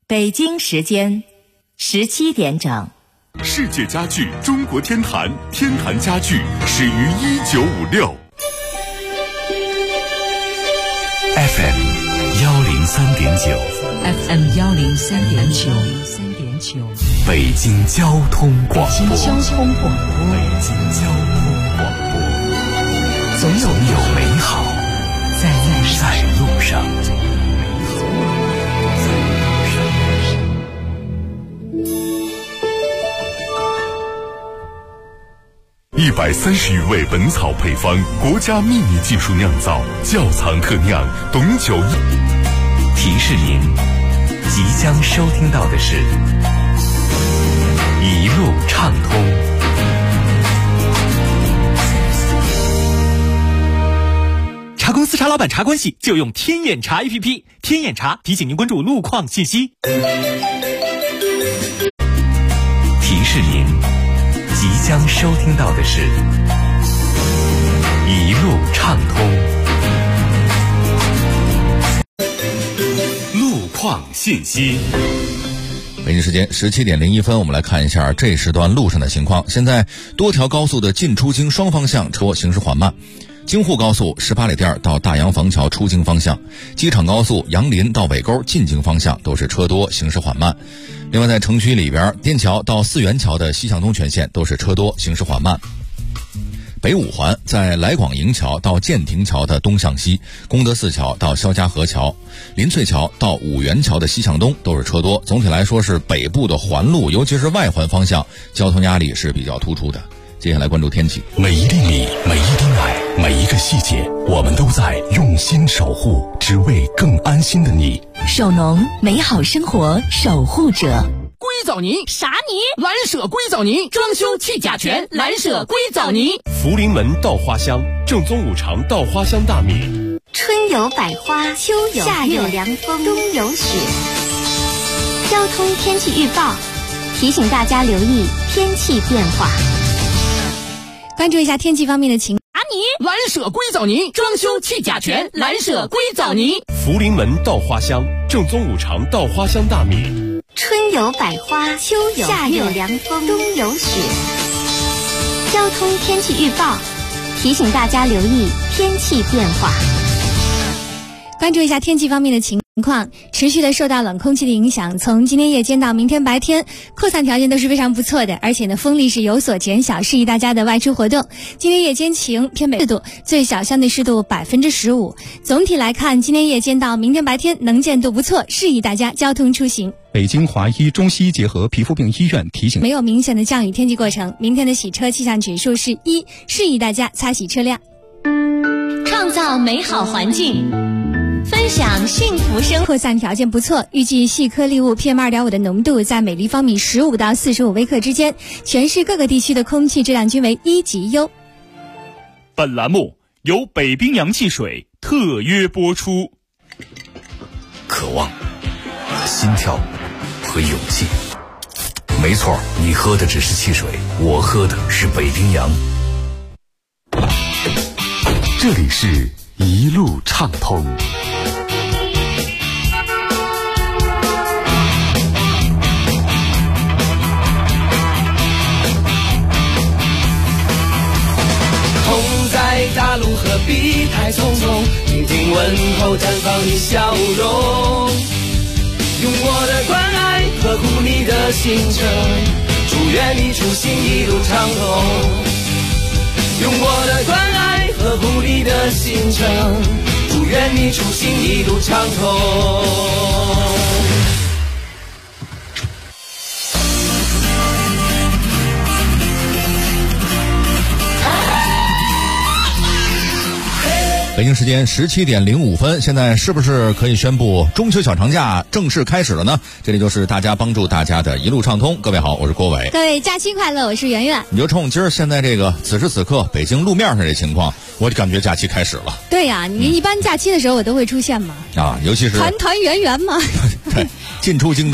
北京时间17点整。 世界家具中国天坛，天坛家具始于1956。 FM 103.9 FM 103.9 北京交通广播。 北京交通广播，总有美好在路上。 130余味本草配方，国家秘密技术酿造，窖藏特酿，董酒。 提示您，即将收听到的是一路畅通。 茶公司茶老板茶关系就用天眼查 APP， 天眼查提醒您关注路况信息。 提示您，即将收听到的是一路畅通。 路况信息。 北京时间17点01分，我们来看一下这时段路上的情况。现在多条高速的进出京双方向车行驶缓慢。京沪高速18里店到大洋坊桥出京方向，机场高速杨林到尾沟进京方向都是车多，行驶缓慢。另外在城区里边，滇桥到四元桥的西向东全线都是车多，行驶缓慢。北五环在来广营桥到建亭桥的东向西，功德寺桥到肖家河桥，林翠桥到五元桥的西向东都是车多。总体来说是北部的环路，尤其是外环方向，交通压力是比较突出的。接下来关注天气。 每一粒米，每一丁爱，每一个细节，我们都在用心守护，只为更安心的你。 首农，美好生活守护者。 硅藻泥啥泥？ 蓝舍硅藻泥，装修去甲醛，蓝舍硅藻泥。 福临门稻花香，正宗五常稻花香大米。 春有百花，秋有夏有凉风，冬有雪。交通天气预报提醒大家留意天气变化。 关注一下天气方面的情况。 蓝舍硅藻泥，装修去甲醛，蓝舍硅藻泥。 福临门稻花香，正宗五常稻花香大米。 春有百花，秋有夏有凉风，冬有雪。交通天气预报提醒大家留意天气变化。 关注一下天气方面的情况，持续的受到冷空气的影响，从今天夜间到明天白天，扩散条件都是非常不错的，而且呢风力是有所减小，适宜大家的外出活动。今天夜间晴，偏北4度，最小相对湿度15%。总体来看，今天夜间到明天白天能见度不错，适宜大家交通出行。 北京华医中西医结合皮肤病医院提醒， 没有明显的降雨天气过程，明天的洗车气象指数是1，适宜大家擦洗车辆。 创造美好环境，分享幸福生活。 扩散条件不错，预计细颗粒物 PM2.5 的浓度在每立方米15到45微克之间，全市各个地区的空气质量均为1级优。 本栏目由北冰洋汽水特约播出。 渴望和心跳和勇气，没错，你喝的只是汽水，我喝的是北冰洋。这里是一路畅通。 痛在大路何必太匆匆，听听问候绽放你笑容，用我的关爱呵护你的行程，祝愿你出行一路畅通。用我的关爱呵护你的行程，祝愿你出行一路畅通。 北京时间17点05分，现在是不是可以宣布中秋小长假正式开始了呢？这里就是大家帮助大家的一路畅通。各位好，我是郭伟。 各位假期快乐，我是圆圆。 你就冲今儿现在这个此时此刻北京路面上这情况，我就感觉假期开始了。 对呀，你一般假期的时候我都会出现嘛。 啊，尤其是团团圆圆嘛。 对，进出京的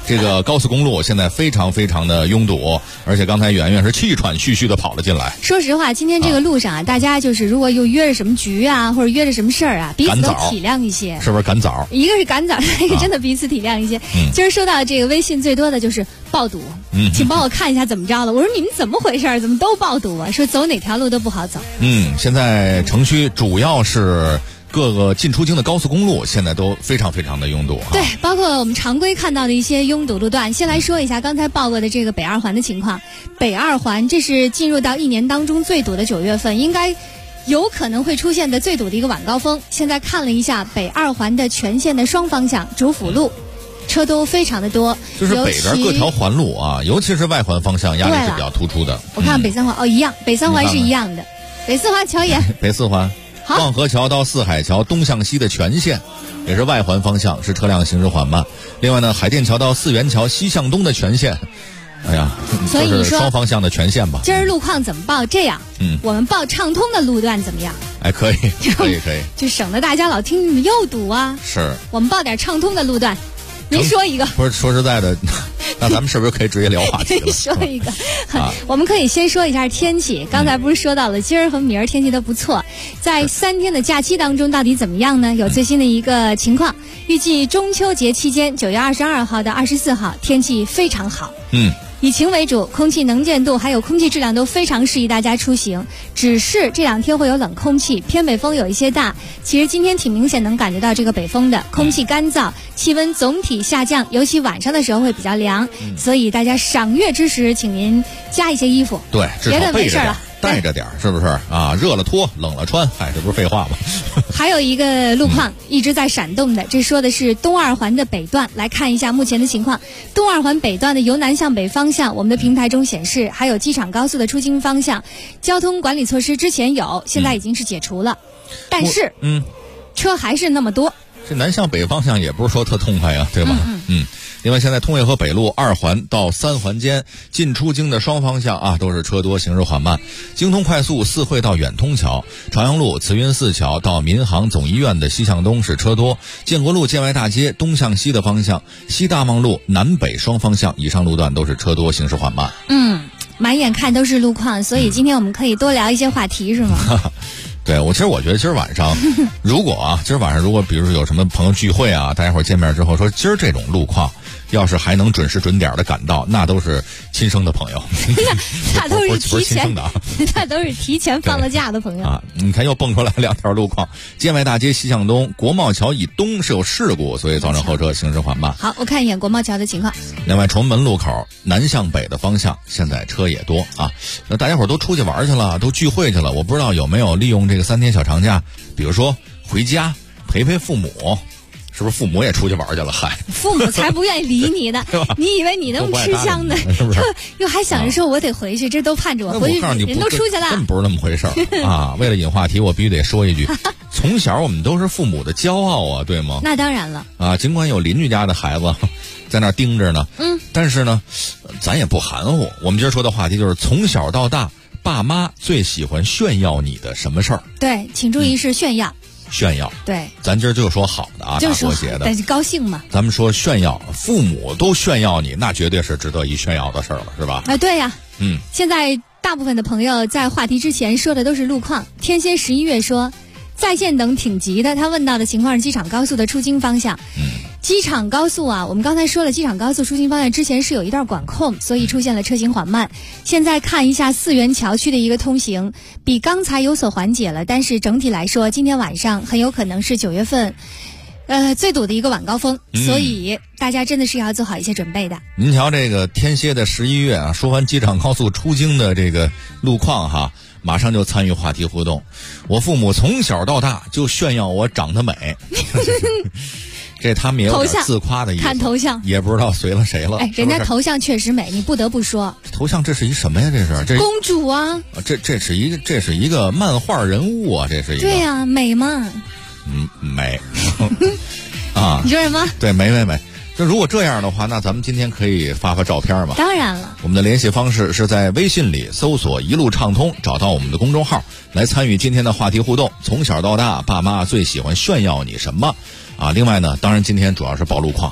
这个高速公路现在非常非常的拥堵，而且刚才圆圆是气喘吁吁的跑了进来。 说实话，今天这个路上啊，大家就是如果又约着什么局啊，或者约着什么事儿啊，彼此都体谅一些， 是不是赶早？ 一个是赶早，一个真的彼此体谅一些。今儿收到这个微信最多的就是爆堵，请帮我看一下怎么着了。我说你们怎么回事？怎么都爆堵啊？说走哪条路都不好走。 现在城区主要是各个进出京的高速公路现在都非常非常的拥堵。 对，包括我们常规看到的一些拥堵路段。先来说一下刚才报过的这个北二环的情况。北二环这是进入到一年当中最堵的9月份，应该有可能会出现的最堵的一个晚高峰。现在看了一下北二环的全线的双方向主辅路，车都非常的多， 就是北边各条环路啊，尤其是外环方向压力是比较突出的。 我看北三环一样，北三环是一样的，北四环桥也北四环。望河桥到四海桥东向西的全线也是外环方向，是车辆行驶缓慢。另外呢，海淀桥到四元桥西向东的全线，哎呀， 所以你说双方向的全线吧。 今儿路况怎么报？这样，我们报畅通的路段怎么样？ 哎，可以，可以， 就省得大家老听你们又堵啊。 是， 我们报点畅通的路段。您说一个。 不是，说实在的，那咱们是不是可以直接聊话题了？ 说一个，我们可以先说一下天气。刚才不是说到了今儿和明儿天气都不错，在3天的假期当中到底怎么样呢？有最新的一个情况，预计中秋节期间9月22号到24号天气非常好。以晴为主，空气能见度还有空气质量都非常适宜大家出行。只是这2天会有冷空气，偏北风有一些大。其实今天挺明显能感觉到这个北风的，空气干燥，气温总体下降，尤其晚上的时候会比较凉。所以大家赏月之时，请您加一些衣服。 对， 别的没事了。 带着点是不是啊？热了脱，冷了穿，这不是废话吗？ 还有一个路况一直在闪动的，这说的是东二环的北段。来看一下目前的情况，东二环北段的由南向北方向，我们的平台中显示，还有机场高速的出京方向，交通管理措施之前有，现在已经是解除了，但是车还是那么多。 这南向北方向也不是说特痛快呀，对吧？另外，现在通渭河北路2环到3环间进出京的双方向啊，都是车多，行驶缓慢。京通快速四惠到远通桥、朝阳路慈云寺桥到民航总医院的西向东是车多。建国路建外大街东向西的方向，西大望路南北双方向以上路段都是车多，行驶缓慢。 满眼看都是路况，所以今天我们可以多聊一些话题，是吗？ 对，其实我觉得今儿晚上，如果比如说有什么朋友聚会啊，大家伙见面之后说今儿这种路况，要是还能准时准点的赶到，那都是亲生的朋友。 那都是提前的， 那都是提前放了假的朋友啊！你看又蹦出来2条路况，建外大街西向东，国贸桥以东是有事故，所以造成后车行驶缓慢。 好，我看一眼国贸桥的情况。 另外，崇文门路口南向北的方向现在车也多啊。那大家伙都出去玩去了，都聚会去了，我不知道有没有利用这个3天小长假，比如说回家陪父母。是不是父母也出去玩去了？ 父母才不愿意理你呢！你以为你那么吃香呢？又还想着说我得回去，这都盼着我回去，人都出去了。 根本不是那么回事啊！为了引话题，我必须得说一句：从小我们都是父母的骄傲啊，对吗？ 那当然了啊！尽管有邻居家的孩子在那儿盯着呢，但是呢，咱也不含糊。我们今儿说的话题就是从小到大，爸妈最喜欢炫耀你的什么事儿？ 对，请注意是炫耀。 炫耀， 对， 咱今儿就说好的啊，大过节的， 但是高兴嘛。 咱们说炫耀，父母都炫耀你，那绝对是值得一炫耀的事儿了，是吧？ 对呀，现在大部分的朋友在话题之前说的都是路况。天蝎11月说，在线等挺急的，他问到的情况是机场高速的出京方向。机场高速啊，我们刚才说了，机场高速出京方向之前是有一段管控，所以出现了车行缓慢。现在看一下四元桥区的一个通行，比刚才有所缓解了，但是整体来说，今天晚上很有可能是9月份最堵的一个晚高峰，所以大家真的是要做好一些准备的。 您瞧这个天蝎的11月啊，说完机场高速出京的这个路况哈，马上就参与话题互动。我父母从小到大就炫耀我长得美。这他们也有点自夸的意思， 看头像也不知道随了谁了。 人家头像确实美，你不得不说。 头像这是一什么呀？这公主啊！ 这是一个漫画人物啊！这是一个对呀，美嘛。 美啊！ 你说什么？ 对，美。就如果这样的话，那咱们今天可以发照片嘛？ 当然了。 我们的联系方式是在微信里搜索“一路畅通”，找到我们的公众号来参与今天的话题互动。从小到大，爸妈最喜欢炫耀你什么？啊，另外呢，当然今天主要是报路况，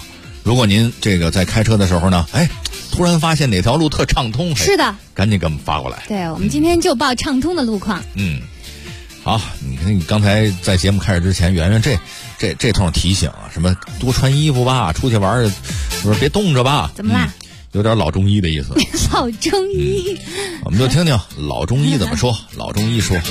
如果您这个在开车的时候呢，突然发现哪条路特畅通， 是的， 赶紧给我们发过来。 对，我们今天就报畅通的路况。 好，你看你刚才在节目开始之前，圆圆这通提醒啊，什么多穿衣服吧，出去玩不是别冻着吧？ 怎么啦？ 有点老中医的意思。 老中医， 我们就听听老中医怎么说。老中医说，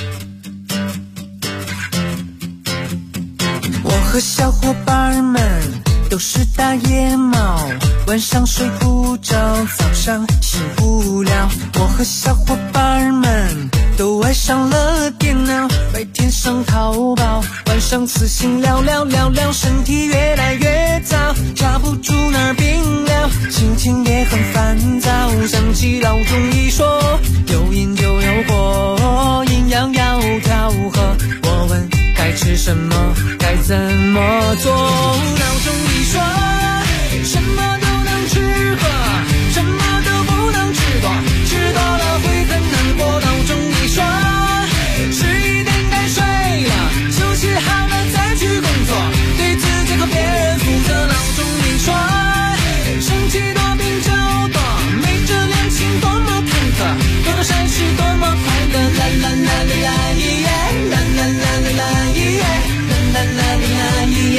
我和小伙伴们都是大野猫，晚上睡不着，早上醒不了。我和小伙伴们都爱上了电脑，白天上淘宝，晚上此行聊，身体越来越糟，抓不住哪儿病了，心情也很烦躁。想起老中医说，有因就有果，阴阳要调和。我问该吃什么，该怎么做？老中医说，什么都能吃喝，什么都不能吃多，吃多了会很难过。老中医说，11点该睡了，休息好了再去工作，对自己和别人负责。老中医说，生气多病就多，没这良心多么坎坷，多多善事多么快乐。啦啦啦啦啦耶，啦啦啦啦啦耶，啦啦啦啦啦耶，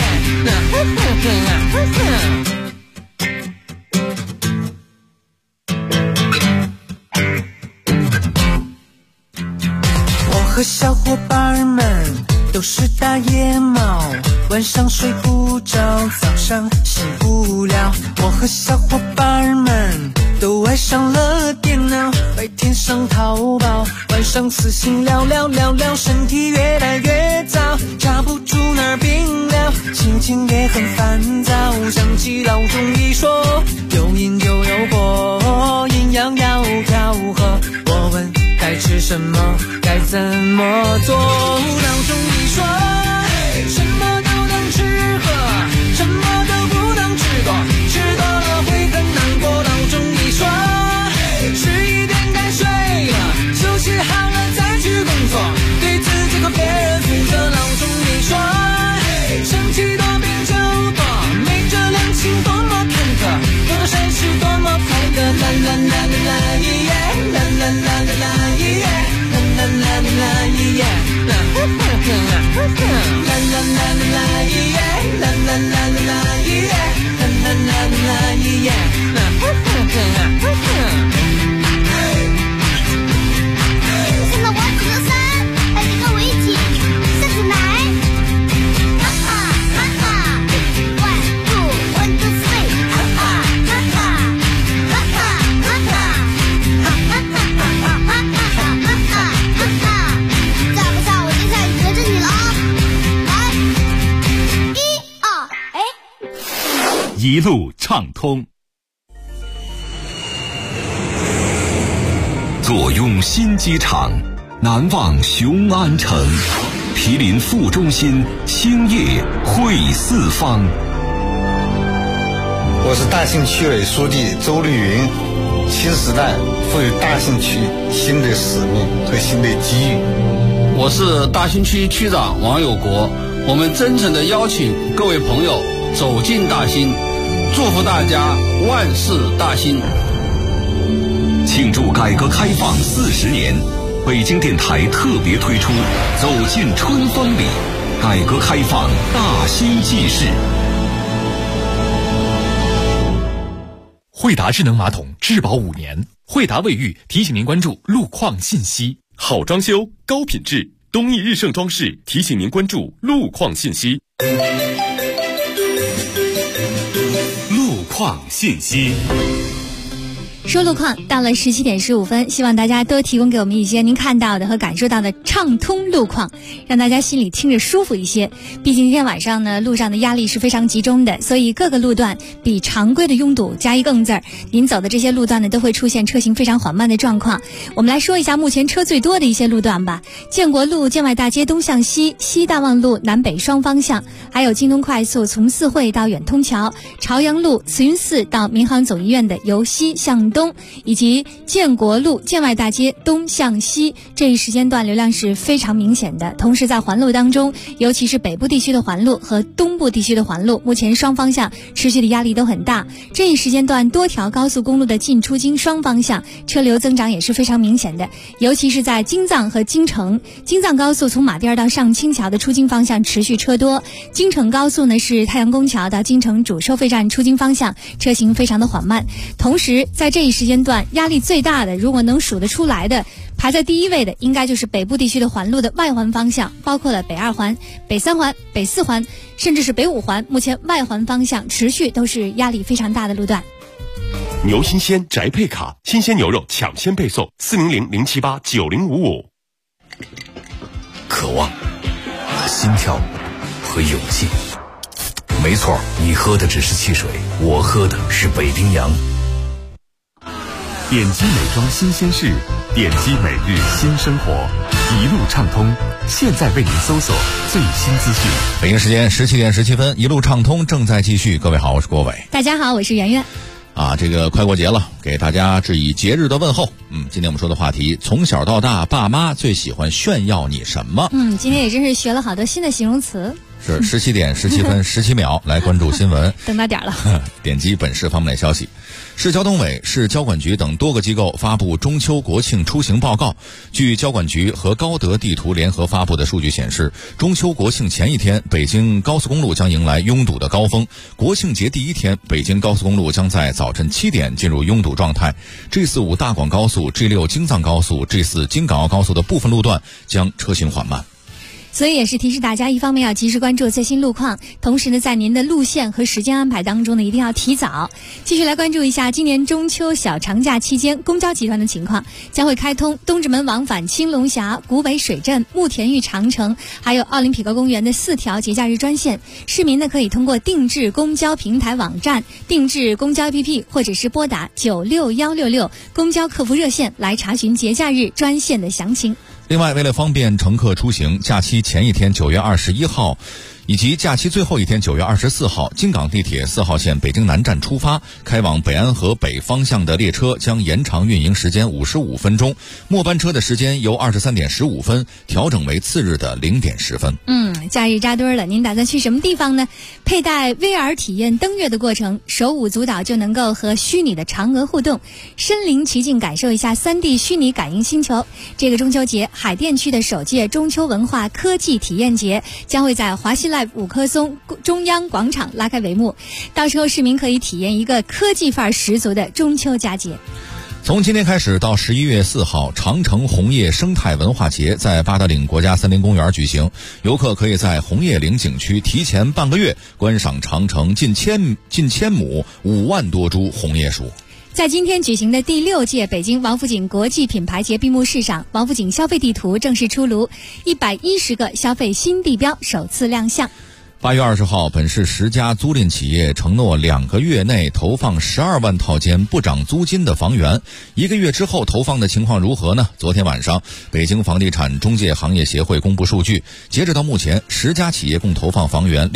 我和小伙伴们都是大野猫，晚上睡不着，早上醒不了。我和小伙伴们都爱上了电脑，白天上淘宝，晚上此行聊，身体越来越糟，抓不住哪儿病了，心情也很烦躁。想起老中医说，有因就有果，阴阳要调和。我问该吃什么，该怎么做？老中医说，什么都能吃喝，什么都不能吃多，吃多了会很难过。老中医说，11点该睡了，休息好了再去工作，对自己和别人负责。老中医说，生气多病就多，没这良心多么坎坷，多多善事多么快乐。啦啦啦啦啦耶，啦啦啦啦啦耶，啦啦啦啦啦耶，啦啦啦啦啦耶，啦啦啦啦啦耶，啦啦啦啦啦耶， 现在我只能3，还得跟我一起下起来。哈哈哈哈 ，1 2 1 2 3， 哈哈哈哈，哈哈哈哈，哈哈哈哈，哈哈哈哈，再不上我就下雨隔着你了啊！来，1、2， 一路畅通。坐拥新机场，难忘雄安城，毗邻副中心，兴业汇四方。 我是大兴区委书记周绿云。新时代赋予大兴区新的使命和新的机遇。 我是大兴区区长王有国，我们真诚地邀请各位朋友走进大兴，祝福大家万事大兴。 庆祝改革开放40年，北京电台特别推出《走进春风里》，改革开放大兴纪事。 惠达智能马桶质保5年，惠达卫浴提醒您关注路况信息。 好装修，高品质，东义日盛装饰提醒您关注路况信息。路况信息。 说路况到了17点15分，希望大家多提供给我们一些您看到的和感受到的畅通路况，让大家心里听着舒服一些。毕竟今天晚上呢，路上的压力是非常集中的，所以各个路段比常规的拥堵加一更字儿，您走的这些路段呢都会出现车行非常缓慢的状况。我们来说一下目前车最多的一些路段吧。建国路建外大街东向西，西大望路南北双方向，还有京东快速从四惠到远通桥，朝阳路慈云寺到民航总医院的由西向东以及建国路建外大街东向西这一时间段流量是非常明显的。同时在环路当中，尤其是北部地区的环路和东部地区的环路，目前双方向持续的压力都很大。这一时间段多条高速公路的进出京双方向车流增长也是非常明显的，尤其是在京藏和京承。京藏高速从马甸到上清桥的出京方向持续车多，京承高速呢是太阳宫桥到京承主收费站出京方向车行非常的缓慢。同时在这一时间段压力最大的，如果能数得出来的，排在第一位的应该就是北部地区的环路的外环方向，包括了北2环、北3环、北4环，甚至是北5环，目前外环方向持续都是压力非常大的路段。 牛新鲜宅配卡，新鲜牛肉抢先配送，400-078-9055。 渴望、心跳和勇气。没错，你喝的只是汽水，我喝的是北冰洋。 点击美妆新鲜事，点击每日新生活，一路畅通，现在为您搜索最新资讯。 北京时间17点17分，一路畅通正在继续。各位好，我是郭伟。 大家好，我是圆圆。 这个快过节了，给大家致以节日的问候。今天我们说的话题，从小到大，爸妈最喜欢炫耀你什么？ 今天也真是学了好多新的形容词。 是17点17分17秒，来关注新闻。 等到点了。 点击本市方面的消息。市交通委、市交管局等多个机构发布中秋国庆出行报告。据交管局和高德地图联合发布的数据显示，中秋国庆前一天，北京高速公路将迎来拥堵的高峰。国庆节第一天，北京高速公路将在早晨7点进入拥堵状态。G45大广高速、G6京藏高速、G4京港澳高速的部分路段将车行缓慢。 所以也是提示大家，一方面要及时关注最新路况，同时呢，在您的路线和时间安排当中呢，一定要提早。继续来关注一下今年中秋小长假期间公交集团的情况，将会开通东直门往返青龙峡、古北水镇、慕田峪长城，还有奥林匹克公园的4条节假日专线。市民呢可以通过定制公交平台网站、定制公交 APP 或者是拨打96166公交客服热线来查询节假日专线的详情。 另外，为了方便乘客出行，假期前一天9月21号以及假期最后一天9月24号，京港地铁4号线北京南站出发开往北安河北方向的列车将延长运营时间55分钟，末班车的时间由23点15分调整为次日的0点10分。 假日扎堆了，您打算去什么地方呢？佩戴 VR 体验登月的过程，手舞足蹈就能够和虚拟的嫦娥互动，身临其境感受一下 3D 虚拟感应星球。这个中秋节，海淀区的首届中秋文化科技体验节将会在华西Live 五棵松中央广场拉开帷幕，到时候市民可以体验一个科技范儿十足的中秋佳节。 从今天开始到11月4号，长城红叶生态文化节在八达岭国家森林公园举行，游客可以在红叶岭景区提前半个月观赏长城近千亩5万多株红叶树。 在今天举行的第6届北京王府井国际品牌节闭幕式上，王府井消费地图正式出炉，110个消费新地标首次亮相。 8月20号，本市10家租赁企业承诺2个月内投放12万套间不涨租金的房源，1个月之后投放的情况如何呢？昨天晚上，北京房地产中介行业协会公布数据，截止到目前，10家企业共投放房源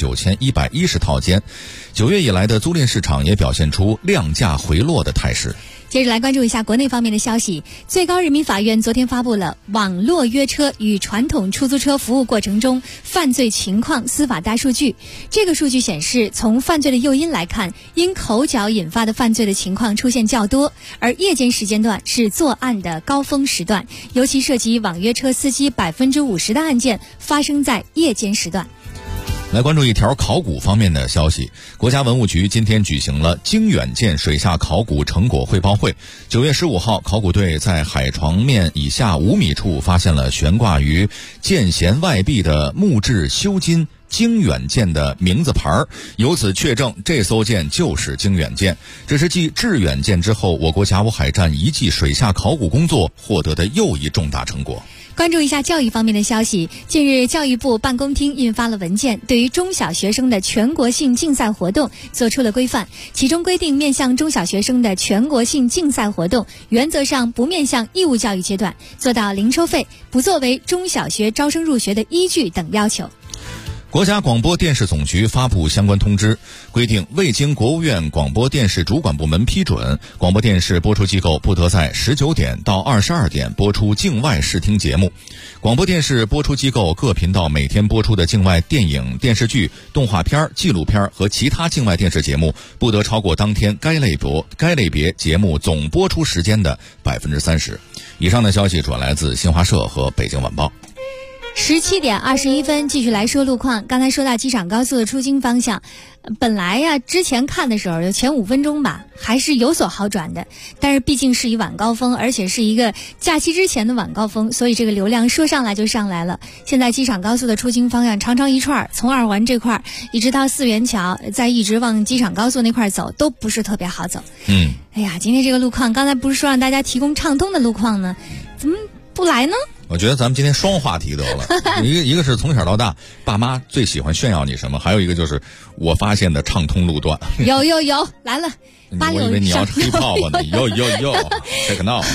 69110套间。9月以来的租赁市场也表现出量价回落的态势。 接着来关注一下国内方面的消息。最高人民法院昨天发布了网络约车与传统出租车服务过程中犯罪情况司法大数据。这个数据显示，从犯罪的诱因来看，因口角引发的犯罪的情况出现较多，而夜间时间段是作案的高峰时段，尤其涉及网约车司机50%的案件发生在夜间时段。 来关注一条考古方面的消息。国家文物局今天举行了京远舰水下考古成果汇报会。9月15号，考古队在海床面以下5米处发现了悬挂于舰舷外壁的木质鎏金京远舰的名字牌，由此确证这艘舰就是京远舰。这是继致远舰之后，我国甲午海战一季水下考古工作获得的又一重大成果。 关注一下教育方面的消息。近日，教育部办公厅印发了文件，对于中小学生的全国性竞赛活动做出了规范。其中规定，面向中小学生的全国性竞赛活动，原则上不面向义务教育阶段，做到零收费，不作为中小学招生入学的依据等要求。 国家广播电视总局发布相关通知，规定未经国务院广播电视主管部门批准，广播电视播出机构不得在19点到22点播出境外视听节目。广播电视播出机构各频道每天播出的境外电影、电视剧、动画片、纪录片和其他境外电视节目，不得超过当天该类别节目总播出时间的30%。以上的消息主要来自新华社和北京晚报。 17点21分，继续来说路况。刚才说到机场高速的出京方向，本来呀，之前看的时候就前5分钟吧，还是有所好转的。但是毕竟是一晚高峰，而且是一个假期之前的晚高峰，所以这个流量说上来就上来了。现在机场高速的出京方向长长一串，从2环这块一直到4元桥，再一直往机场高速那块走，都不是特别好走。哎呀，今天这个路况，刚才不是说让大家提供畅通的路况呢，怎么不来呢？ 我觉得咱们今天双话题得了，一个是从小到大爸妈最喜欢炫耀你什么，还有一个就是我发现的畅通路段。 有来了， 我以为你要黑泡泡呢，有这个闹。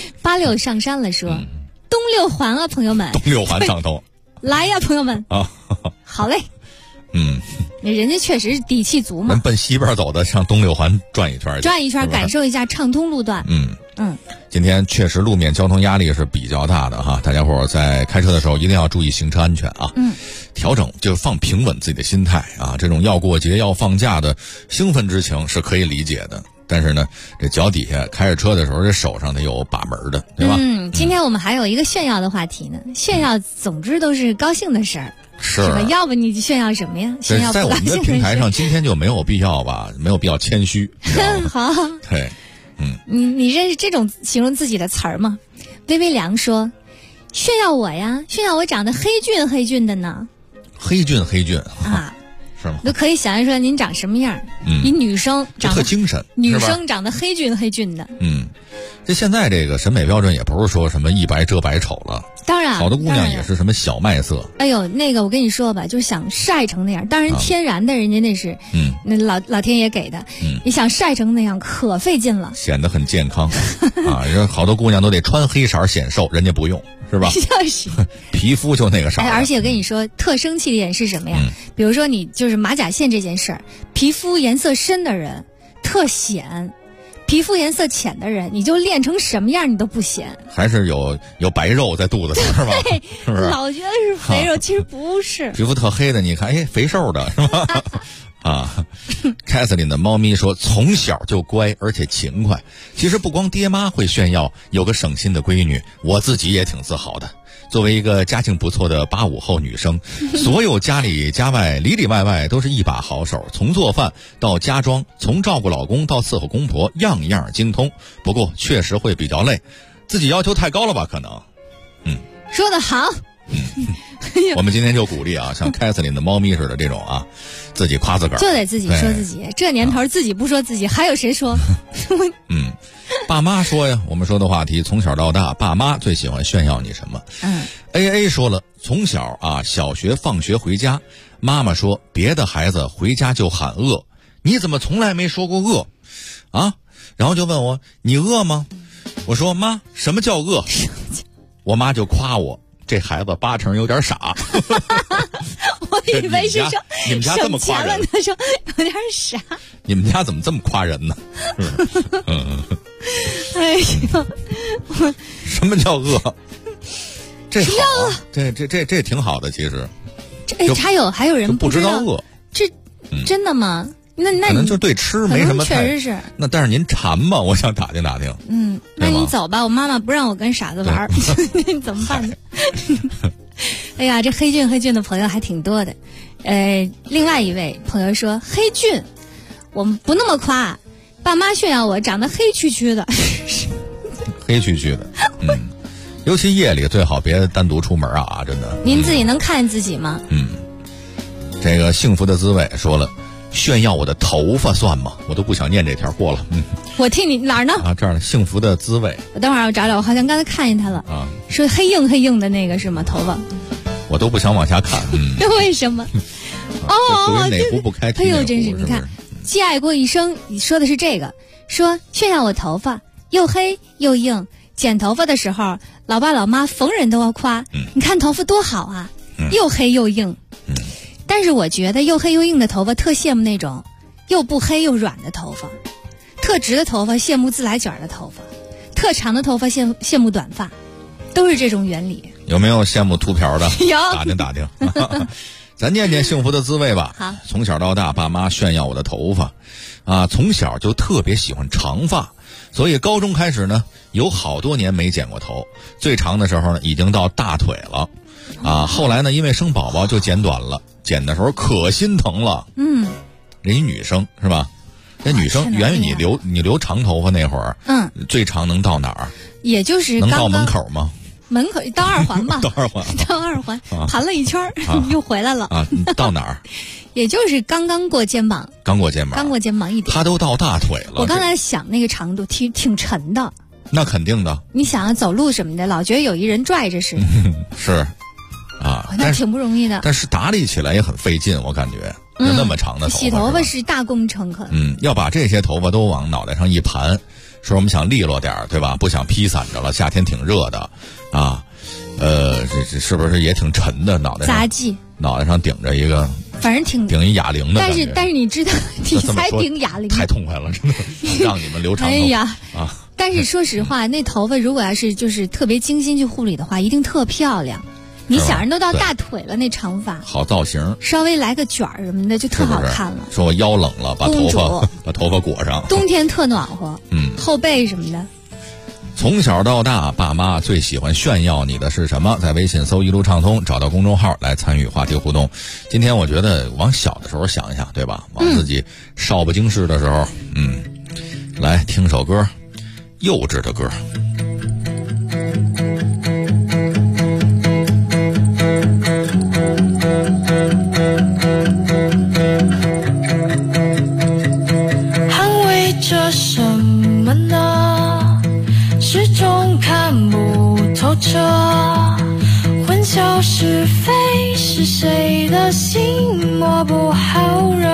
86上山了说，东6环啊，朋友们， 东6环畅通， 来呀，朋友们啊， 好嘞。人家确实是底气足嘛。 奔西边走的，上东6环转一圈， 感受一下畅通路段。 今天确实路面交通压力是比较大的哈，大家伙在开车的时候一定要注意行车安全啊。调整就是放平稳自己的心态啊，这种要过节要放假的兴奋之情是可以理解的。但是呢，这脚底下开着车的时候，这手上得有把门的，对吧？ 今天我们还有一个炫耀的话题呢。炫耀，总之都是高兴的事儿。 是吧？要不你炫耀什么呀？炫耀在我们的平台上，今天就没有必要吧，没有必要谦虚。 好， 对， 你认识这种形容自己的词儿吗？微微凉说，炫耀我呀，炫耀我长得黑俊的呢。黑俊啊， 是吗？ 都可以想象出来您长什么样。一女生长得特精神， 女生长得黑俊的。 这现在这个审美标准也不是说什么一白遮百丑了。 当然， 好多姑娘也是什么小麦色。 哎呦，那个我跟你说吧，就是想晒成那样。当然，天然的人家那是，那老天爷给的。你想晒成那样，可费劲了。 显得很健康啊！好多姑娘都得穿黑色显瘦，人家不用，是吧？ 就是皮肤就那个色。 而且我跟你说，特生气的一点是什么呀？比如说你就是马甲线这件事儿，皮肤颜色深的人特显。皮肤颜色浅的人，你就练成什么样你都不显，还是有白肉在肚子上是吧？对，是不是？老觉得是肥肉，其实不是。皮肤特黑的，你看，肥瘦的是吧？啊，凯瑟琳的猫咪说，从小就乖而且勤快。其实不光爹妈会炫耀有个省心的闺女，我自己也挺自豪的。作为一个家境不错的85后女生，所有家里家外里里外外都是一把好手，从做饭到家装，从照顾老公到伺候公婆，样样精通。不过确实会比较累，自己要求太高了吧？可能。说得好。我们今天就鼓励啊，像凯瑟琳的猫咪似的这种啊，自己夸自个儿，就得自己说自己。这年头自己不说自己，还有谁说？爸妈说呀，我们说的话题，从小到大，爸妈最喜欢炫耀你什么？AA 说了，从小啊，小学放学回家，妈妈说别的孩子回家就喊饿，你怎么从来没说过饿啊？然后就问我，你饿吗？我说妈，什么叫饿？我妈就夸我，这孩子80%有点傻。我以为是说你们家这么夸人，他说有点傻。你们家怎么这么夸人呢？哎呀，什么叫饿？这好啊，这挺好的，其实。还有人不知道饿，这真的吗？那可能就对吃没什么，确实是。那但是您馋吗？我想打听打听。那你走吧，我妈妈不让我跟傻子玩，怎么办呢？哎呀，这黑俊的朋友还挺多的。另外一位朋友说，黑俊，我们不那么夸，爸妈炫耀我长得黑黢黢的。黑黢黢的，尤其夜里最好别单独出门啊，真的。您自己能看见自己吗？这个幸福的滋味说了，炫耀我的头发算吗？我都不想念这条，过了。我替你哪儿呢？啊，这儿幸福的滋味。我等会儿我找找，我好像刚才看见他了。啊，说黑硬的那个是吗？头发。我都不想往下看。为什么？哦，哪壶不开提哪壶。哎呦，真是你看，既爱过一生，你说的是这个，说炫耀我头发又黑又硬，剪头发的时候，老爸老妈逢人都要夸，你看头发多好啊，又黑又硬。 但是我觉得又黑又硬的头发特羡慕那种又不黑又软的头发，特直的头发羡慕自来卷的头发，特长的头发羡慕短发，都是这种原理。 有没有羡慕秃瓢的？ 有， 打听打听。咱念念幸福的滋味吧。 好， 从小到大，爸妈炫耀我的头发，从小就特别喜欢长发，所以高中开始呢，有好多年没剪过头，最长的时候呢，已经到大腿了。后来呢，因为生宝宝就剪短了，剪的时候可心疼了。人家女生是吧？那女生原来你留长头发那会儿，最长能到哪儿？ 也就是能到门口吗？ 门口到二环吧， 到二环， 到二环，盘了一圈又回来了。 到哪儿？ 也就是刚刚过肩膀， 刚过肩膀一点。 他都到大腿了。 我刚才想那个长度挺沉的。 那肯定的。 你想走路什么的，老觉得有一人拽着似的。 是， 那挺不容易的。 但是打理起来也很费劲，我感觉。那么长的头发， 洗头发是大工程，可能。 要把这些头发都往脑袋上一盘，说我们想利落点，对吧？不想披散着了，夏天挺热的，这是不是也挺沉的？脑袋上杂技， 脑袋上顶着一个， 反正挺一哑铃的。 但是你知道，你才顶哑铃， 太痛快了，真的，让你们留长头。 哎呀但是说实话，那头发如果要是就是特别精心去护理的话，一定特漂亮。你想人都到大腿了，那长发好造型， 稍微来个卷儿什么的就特好看了。 说我腰冷了，把头发裹上。 冬天特暖和，后背什么的。 从小到大，爸妈最喜欢炫耀你的是什么？在微信搜一路畅通，找到公众号来参与话题互动。今天我觉得往小的时候想一想，对吧？往自己少不经事的时候，来听首歌，幼稚的歌。 捍卫着什么呢？始终看不透彻，混淆是非是谁的心摸不好惹，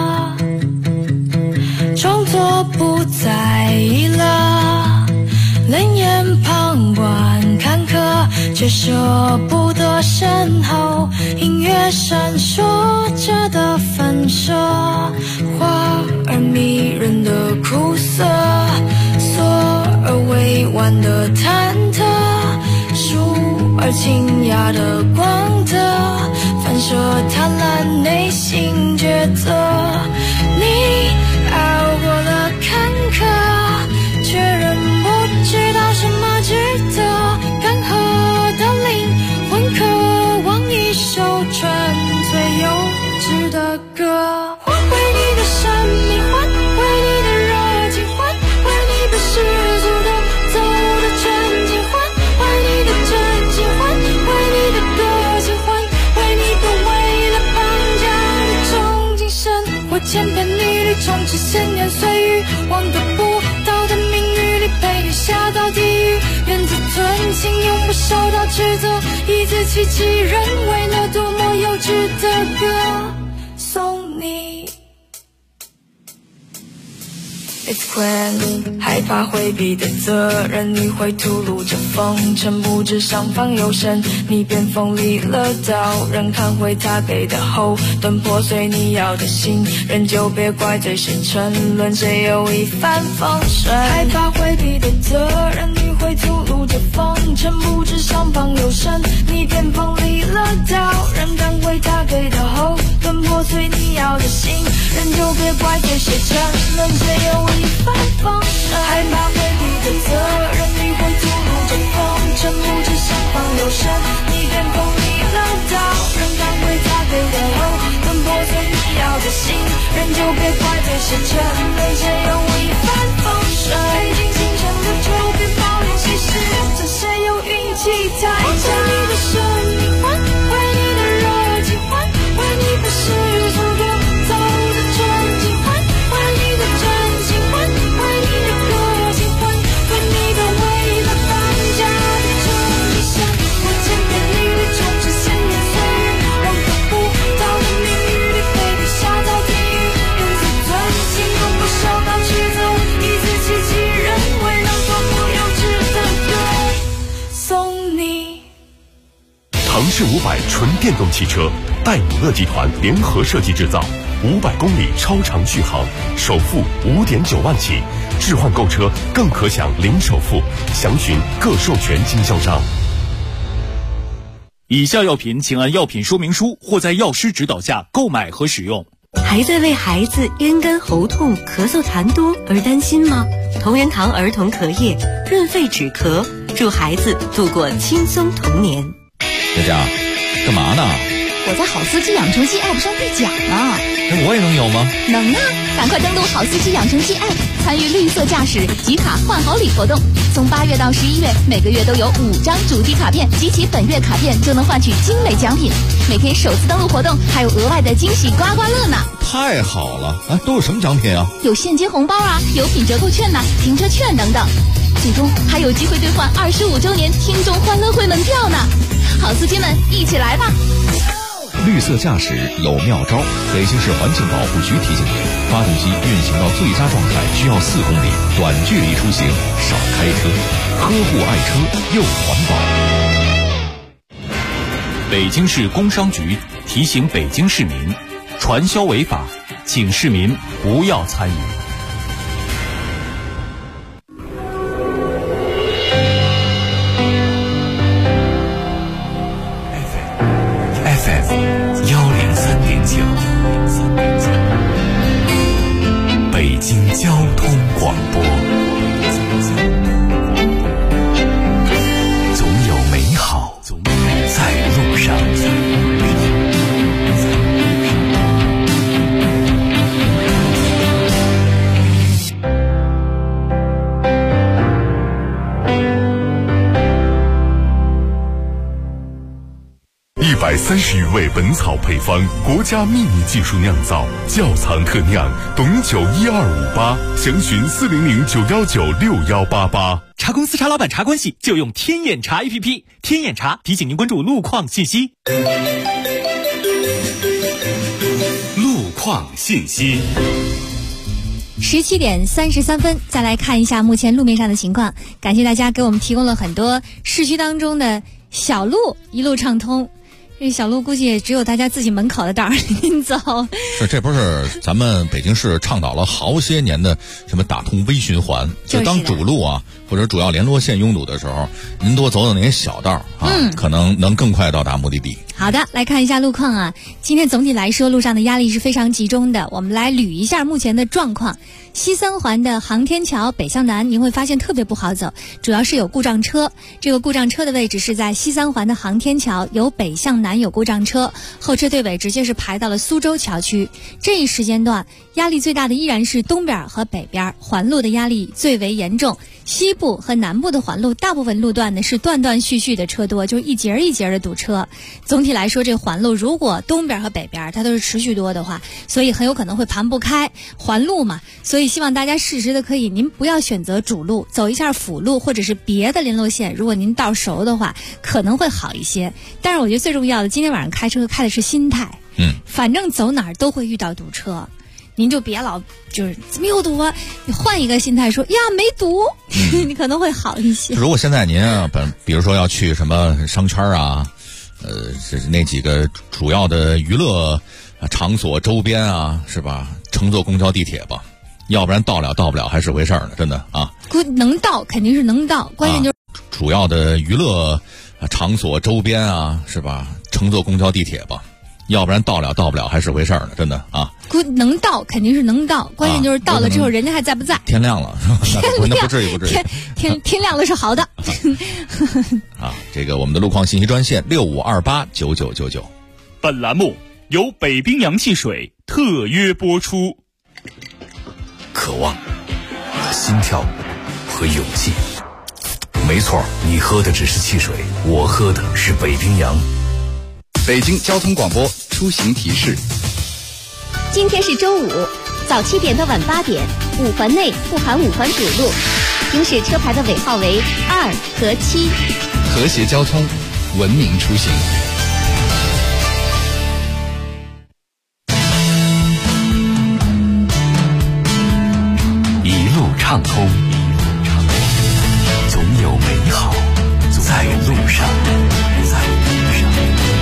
装作不在意了，冷眼旁观看客，却舍不得身后隐约闪烁着的反射，花儿迷人的苦涩，索而委婉的忐忑，树儿清雅的光泽，反射贪婪内心抉择。你熬过了坎坷，却仍不知道什么值得，干涸的灵魂渴望一首纯粹幼稚的歌，还为你的生命，还为你的热情，还为你不世俗的走的纯净，还为你的真心，还为你的个性，还为你的未来绑架的憧憬。生活千篇一律，充斥闲言碎语，望得不到的名誉里陪你下到地狱，原则尊敬，永不受到指责，以自欺欺人，为了多么幼稚的歌送你。It's when 害怕回避的责任，你会吐露着风尘，不知上方有神，你便锋利了刀，人看回他给的后盾，破碎你要的心，人就别怪罪谁沉沦，谁有一帆风顺。害怕回避的责任，你会吐露着风尘，不知上方有神，你便锋利了刀，人看回他给的后盾，破碎你要的心，人就别怪罪谁沉沦，谁有一帆风顺。害怕回避的责任，你会吐露着风尘，不知上方有神，你便锋利了刀，人看回他给的后盾，破碎你要的心，人就别怪罪谁沉沦，谁有一帆风顺。费尽心神的就别抱怨谁是这，谁有运气太差。还为你的生命，还为你的热情，还为你不世俗的走的纯净，还为你的真心，还为你的个性，还为你的未来绑架的憧憬。生活千篇一律，充斥闲言碎语，望得不到的名誉里陪你下到地狱，原则尊敬，永不受到指 ，500纯电动汽车，戴姆勒集团联合设计制造，500公里超长续航，首付5.9万起，置换购车更可享零首付，详询各授权经销商。 以下药品请按药品说明书或在药师指导下购买和使用。 还在为孩子咽干喉痛、咳嗽痰多而担心吗？同仁堂儿童咳液润肺止咳，助孩子度过轻松童年。 佳佳，干嘛呢？ 我在好司机养成记 App 上兑奖呢。 那我也能有吗？ 能啊！赶快登录好司机养成记 App， 参与绿色驾驶集卡换好礼活动。从8月到11月，每个月都有5张主题卡片，集齐本月卡片就能换取精美奖品。每天首次登录活动还有额外的惊喜刮刮乐呢！ 太好了！都有什么奖品啊？ 有现金红包啊，有品折扣券呐、停车券等等。最终还有机会兑换25周年听众欢乐会门票呢！好司机们，一起来吧！ 绿色驾驶有妙招，北京市环境保护局提醒您：发动机运行到最佳状态需要4公里，短距离出行少开车，呵护爱车又环保。 北京市工商局提醒北京市民，传销违法，请市民不要参与。 北京交通广播，总有美好在路上。 130余味本草配方，国家秘密技术酿造，窖藏特酿，董酒12588，详询400-919-6188。 茶公司茶老板茶关系就用天眼茶 APP， 天眼茶提醒您关注路况信息。 路况信息。 17点33分，再来看一下目前路面上的情况。感谢大家给我们提供了很多市区当中的小路，一路畅通。这小路估计也只有大家自己门口的道儿您走。 是，这不是咱们北京市倡导了好些年的什么打通微循环，就当主路啊或者主要联络线拥堵的时候，您多走走那些小道啊，可能能更快到达目的地。 好的，来看一下路况啊。今天总体来说，路上的压力是非常集中的。我们来捋一下目前的状况。西三环的航天桥北向南，您会发现特别不好走，主要是有故障车。这个故障车的位置是在西三环的航天桥，由北向南有故障车，后车队尾直接是排到了苏州桥区。这一时间段压力最大的依然是东边和北边，环路的压力最为严重。西部和南部的环路大部分路段呢是断断续续的车多，就是一节一节的堵车。总体来说，这环路如果东边和北边它都是持续多的话，所以很有可能会盘不开。环路嘛，所以希望大家适时的可以，您不要选择主路，走一下辅路或者是别的联络线，如果您道熟的话可能会好一些。但是我觉得最重要的，今天晚上开车开的是心态，反正走哪儿都会遇到堵车，您就别老就是怎么又堵啊，你换一个心态说呀没堵，你可能会好一些。 如果现在您啊比如说要去什么商圈啊，那几个主要的娱乐场所周边啊，是吧，乘坐公交地铁吧，要不然到不了还是回事儿呢，真的啊。 能到肯定是能到，关键就是主要的娱乐场所周边啊，是吧，乘坐公交地铁吧，要不然到不了还是回事儿呢，真的啊。 能到肯定是能到，关键就是到了之后人家还在不在。 天亮了，那不至于。 天亮了是好的。 啊，这个我们的路况信息专线65289999。 本栏目由北冰洋汽水特约播出。 渴望、心跳和勇气。没错，你喝的只是汽水，我喝的是北冰洋。 北京交通广播出行提示。 今天是周五，早7点到晚8点，5环内不含5环主路，行驶车牌的尾号为2和7。 和谐交通，文明出行。 一路畅通，总有美好在路上。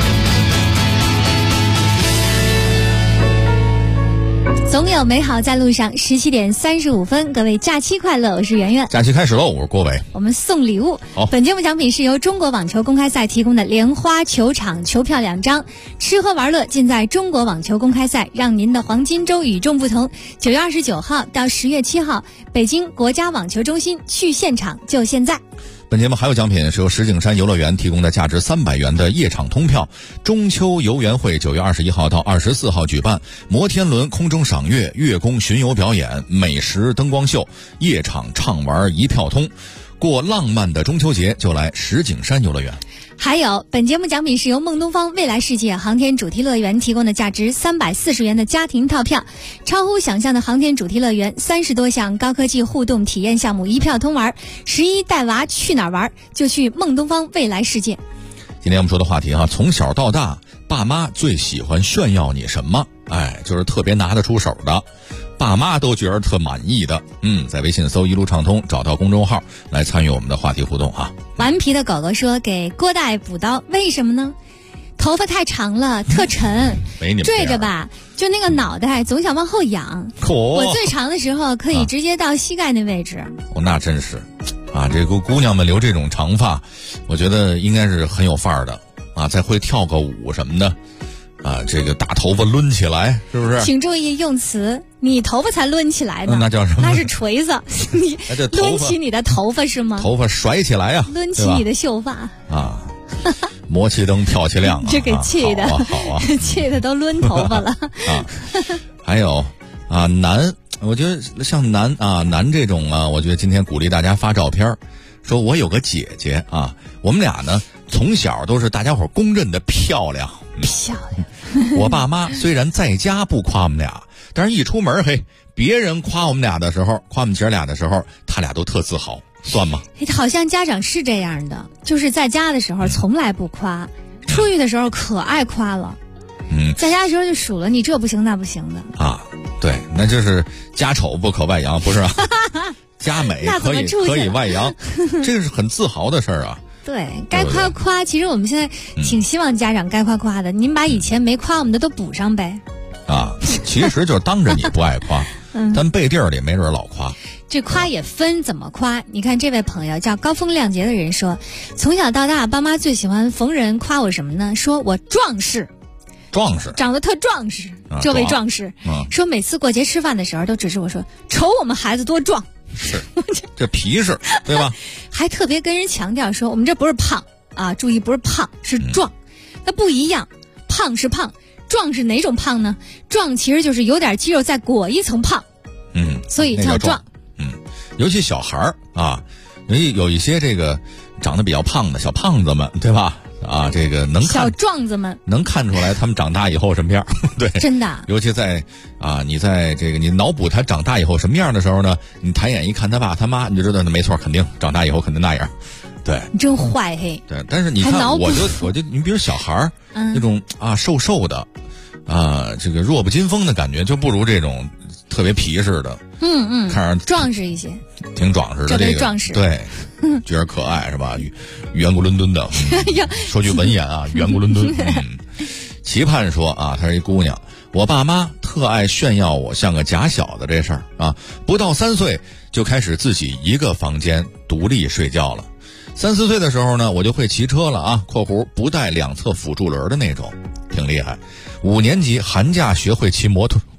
总有美好在路上。17点35分，各位假期快乐！我是圆圆。 假期开始喽，我是郭伟。 我们送礼物。 好， 本节目奖品是由中国网球公开赛提供的莲花球场球票2张，吃喝玩乐尽在中国网球公开赛，让您的黄金周与众不同。9月29号到10月7号，北京国家网球中心，去现场就现在。 本节目还有奖品是由石景山游乐园提供的价值300元的夜场通票。中秋游园会9月21号到24号举办，摩天轮空中赏月、月宫巡游表演、美食灯光秀、夜场畅玩一票通。过浪漫的中秋节就来石景山游乐园。 还有，本节目奖品是由梦东方未来世界航天主题乐园提供的价值340元的家庭套票，超乎想象的航天主题乐园，30多项高科技互动体验项目一票通玩，11带娃去哪儿玩就去梦东方未来世界。 今天我们说的话题从小到大，爸妈最喜欢炫耀你什么？就是特别拿得出手的，爸妈都觉得特满意的。在微信搜一路畅通，找到公众号来参与我们的话题互动啊。 顽皮的狗狗说给郭大爷补刀，为什么呢？头发太长了，特沉，坠着吧，就那个脑袋总想往后仰。我最长的时候可以直接到膝盖那位置。 那真是这个姑娘们留这种长发，我觉得应该是很有范儿的再会跳个舞什么的这个大头发抡起来，是不是？ 请注意用词，你头发才抡起来呢， 那叫什么？ 那是锤子。你抡起你的头发是吗？ 头发甩起来抡起你的秀发摩气灯飘起亮这给气的好气的都抡头发了还有男，我觉得像男这种我觉得今天鼓励大家发照片，说我有个姐姐我们俩呢从小都是大家伙公认的漂亮。我爸妈虽然在家不夸我们俩，但是一出门别人夸我们俩的时候，夸我们姐俩的时候，他俩都特自豪，算吗？ 好像家长是这样的，就是在家的时候从来不夸，出去的时候可爱夸了。在家的时候就数了你这不行那不行的对，那就是家丑不可外扬，不是家美可以外扬，这个是很自豪的事儿对，该夸。其实我们现在挺希望家长该夸的，您把以前没夸我们的都补上呗。 其实就是当着你不爱夸，但背地儿里没人老夸。 这夸也分怎么夸。你看这位朋友叫高风亮节的人说，从小到大爸妈最喜欢逢人夸我什么呢？说我壮实，长得特壮实。这位壮士说每次过节吃饭的时候都指着我说，瞅我们孩子多壮。 是这皮实对吧？ 还特别跟人强调说我们这不是胖注意不是胖是壮，那不一样，胖是胖，壮是哪种胖呢？壮其实就是有点肌肉再裹一层胖，所以叫壮。 尤其小孩儿有一些这个长得比较胖的小胖子们，对吧？这个能看小壮子们能看出来他们长大以后什么样对， 真的。 尤其在你在这个你脑补他长大以后什么样的时候呢，你抬眼一看他爸他妈，你就知道没错，肯定长大以后肯定那样。对， 你真坏对，但是你看我就你比如小孩儿那种瘦瘦的这个弱不禁风的感觉，就不如这种特别皮实的看着壮实一些， 挺壮实的，这个壮实， 对，觉得可爱是吧？圆咕伦敦的，说句文言圆咕伦敦。期盼说她是一姑娘，我爸妈特爱炫耀我像个假小子这事儿不到3岁就开始自己一个房间独立睡觉了。3、4岁的时候呢，我就会骑车了（括弧不带2侧辅助轮的那种），挺厉害。5年级寒假学会骑摩托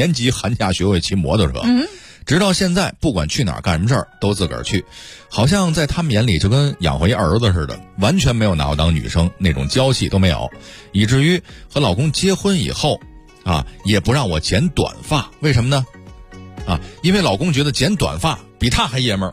车。直到现在，不管去哪儿干什么事儿，都自个儿去，好像在他们眼里就跟养活一儿子似的，完全没有拿我当女生，那种娇气都没有，以至于和老公结婚以后也不让我剪短发。为什么呢？因为老公觉得剪短发比他还爷们儿。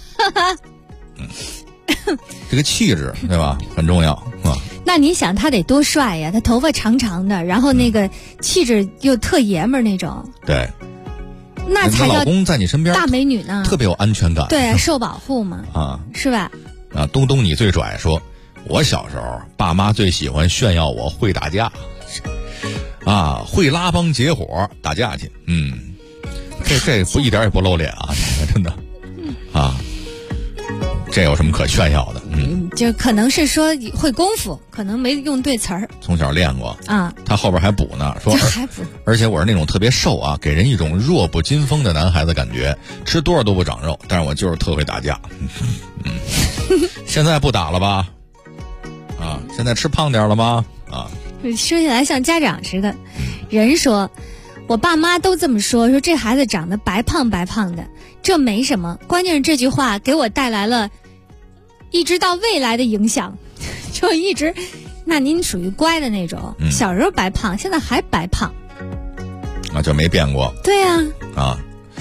这个气质对吧，很重要那你想他得多帅呀，他头发长长的，然后那个气质又特爷们儿那种。 对， 那才叫老公在你身边大美女呢， 特别有安全感。 对，受保护嘛是吧？ 东东你最拽说，我小时候爸妈最喜欢炫耀我会打架会拉帮结伙打架去。这不一点也不露脸这个真的这有什么可炫耀的？ 就可能是说会功夫，可能没用对词儿。 从小练过啊， 他后边还补呢，说还补， 而且我是那种特别瘦啊，给人一种弱不禁风的男孩子感觉，吃多少都不长肉，但是我就是特会打架。现在不打了吧？啊，现在吃胖点了吗？啊， 说起来像家长似的，人说。我爸妈都这么说这孩子长得白胖白胖的，这没什么，关键是这句话给我带来了一直到未来的影响，就一直，那您属于乖的那种，小时候白胖，现在还白胖， 啊，就没变过。 对呀。 啊，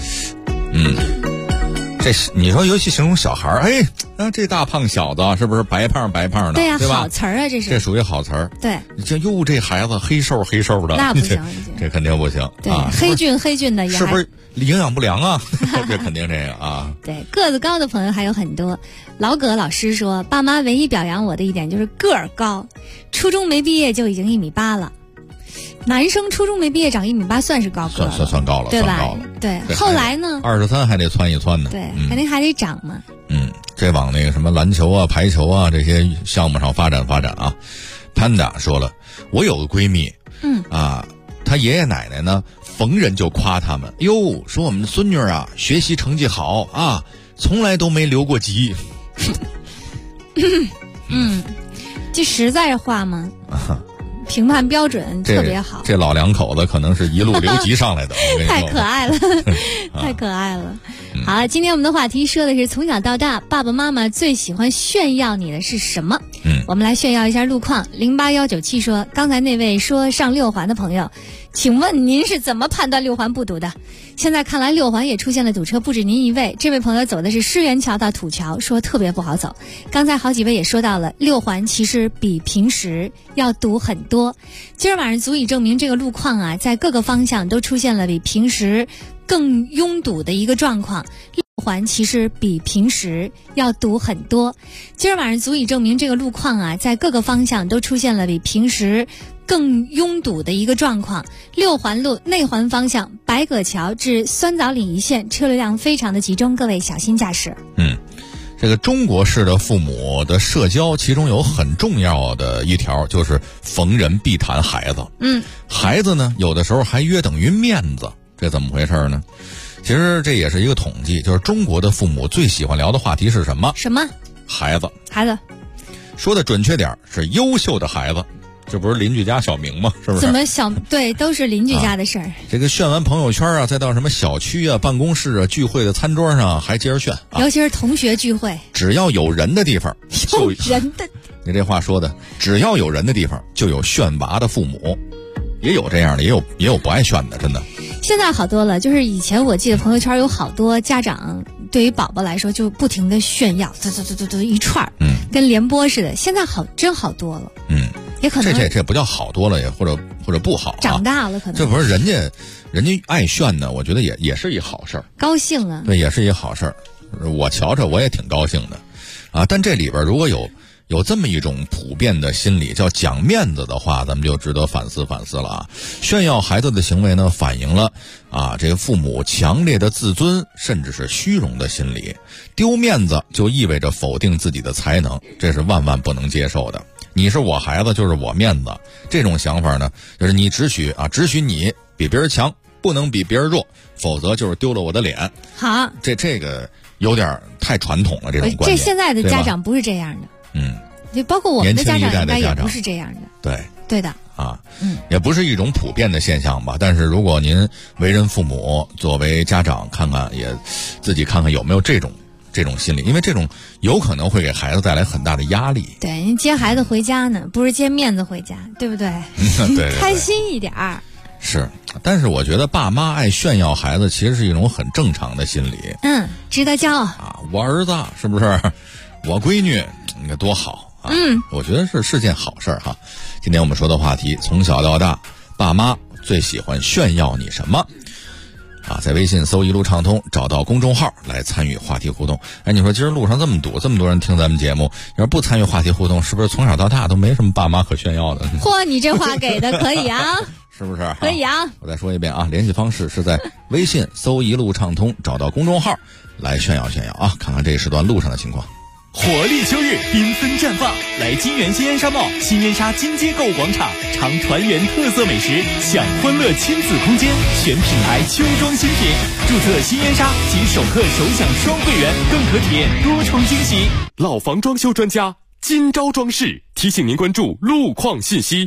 这你说尤其形容小孩儿，这大胖小子是不是白胖白胖的？ 对呀， 对吧？ 好词儿啊，这属于好词儿。 对， 你这这孩子黑瘦的， 那不行， 这肯定不行。 对， 啊、 黑俊的也是不是营养不良啊？这肯定这个啊。 对，个子高的朋友还有很多。老葛老师说，爸妈唯一表扬我的一点就是个儿高，初中没毕业就已经1.8米了。男生初中没毕业长1.8米算是高个了， 算高了， 对吧？ 算高了。 对，后来呢 ？23还得窜一窜呢。 对，肯定还得长嘛。 这往那个什么篮球啊、排球啊这些项目上发展啊。Panda 说了，我有个闺蜜，她爷爷奶奶呢，逢人就夸他们，哟，说我们的孙女啊，学习成绩好啊，从来都没留过级。 这实在话吗？评判标准特别好， 这老两口子可能是一路留级上来的。 太可爱了，太可爱了。好，今天我们的话题说的是从小到大，爸爸妈妈最喜欢炫耀你的是什么？我们来炫耀一下路况。08197说，刚才那位说上6环的朋友，请问您是怎么判断6环不堵的？现在看来6环也出现了堵车，不止您一位。这位朋友走的是狮园桥到土桥，说特别不好走。刚才好几位也说到了，6环其实比平时要堵很多。今儿晚上足以证明这个路况啊，在各个方向都出现了比平时更拥堵的一个状况。6环其实比平时要堵很多。今儿晚上足以证明这个路况啊，在各个方向都出现了比平时更拥堵的一个状况。6环路内环方向白葛桥至酸枣岭一线车流量非常的集中，各位小心驾驶。 这个中国式的父母的社交，其中有很重要的一条就是逢人必谈孩子。孩子呢，有的时候还约等于面子，这怎么回事呢？其实这也是一个统计，就是中国的父母最喜欢聊的话题是什么？ 什么？ 孩子。说的准确点是优秀的孩子。这不是邻居家小明吗？是不是？ 怎么对，都是邻居家的事儿。 这个炫完朋友圈啊，再到什么小区啊、办公室啊、聚会的餐桌上还接着炫啊。 尤其是同学聚会， 只要有人的地方， 有人的。 你这话说的，只要有人的地方，就有炫娃的父母，也有这样的，也有不爱炫的，真的。 现在好多了，就是以前我记得朋友圈有好多家长对于宝宝来说就不停的炫耀，一串，跟联播似的。现在真好多了，也可能这不叫好多了，也或者不好、啊， 长大了可能。 这不是人家爱炫呢，我觉得也是一好事儿， 高兴啊， 对，也是一好事儿。我瞧着我也挺高兴的，啊，但这里边如果有这么一种普遍的心理叫讲面子的话，咱们就值得反思了啊。炫耀孩子的行为呢，反映了这个父母强烈的自尊甚至是虚荣的心理。丢面子就意味着否定自己的才能，这是万万不能接受的。你是我孩子就是我面子，这种想法呢，就是你只许你比别人强，不能比别人弱，否则就是丢了我的脸。 好， 这个有点太传统了，这种观念。 这现在的家长不是这样的，就包括我们的家长应该也不是这样的。对的啊，也不是一种普遍的现象吧。但是如果您为人父母，作为家长，自己看看有没有这种心理，因为这种有可能会给孩子带来很大的压力。 对，您接孩子回家呢，不是接面子回家，对不对？ 对， 开心一点儿。 是，但是我觉得爸妈爱炫耀孩子，其实是一种很正常的心理。 值得骄傲啊！我儿子是不是？我闺女，你看多好啊！我觉得是件好事哈。今天我们说的话题，从小到大，爸妈最喜欢炫耀你什么？在微信搜一路畅通，找到公众号来参与话题互动。你说今儿路上这么堵，这么多人听咱们节目，要是不参与话题互动，是不是从小到大都没什么爸妈可炫耀的？ 嚯，你这话给的可以啊！ 是不是？ 可以啊！ 我再说一遍啊，联系方式是在微信搜一路畅通，找到公众号来炫耀啊，看看这时段路上的情况。 活力秋日，缤纷绽放，来金源新烟纱帽、新烟纱金街购物广场，尝团圆特色美食，享欢乐亲子空间，选品牌秋装新品，注册新烟纱及首客首享双会员，更可体验多重惊喜。 老房装修专家金招装饰提醒您关注路况信息。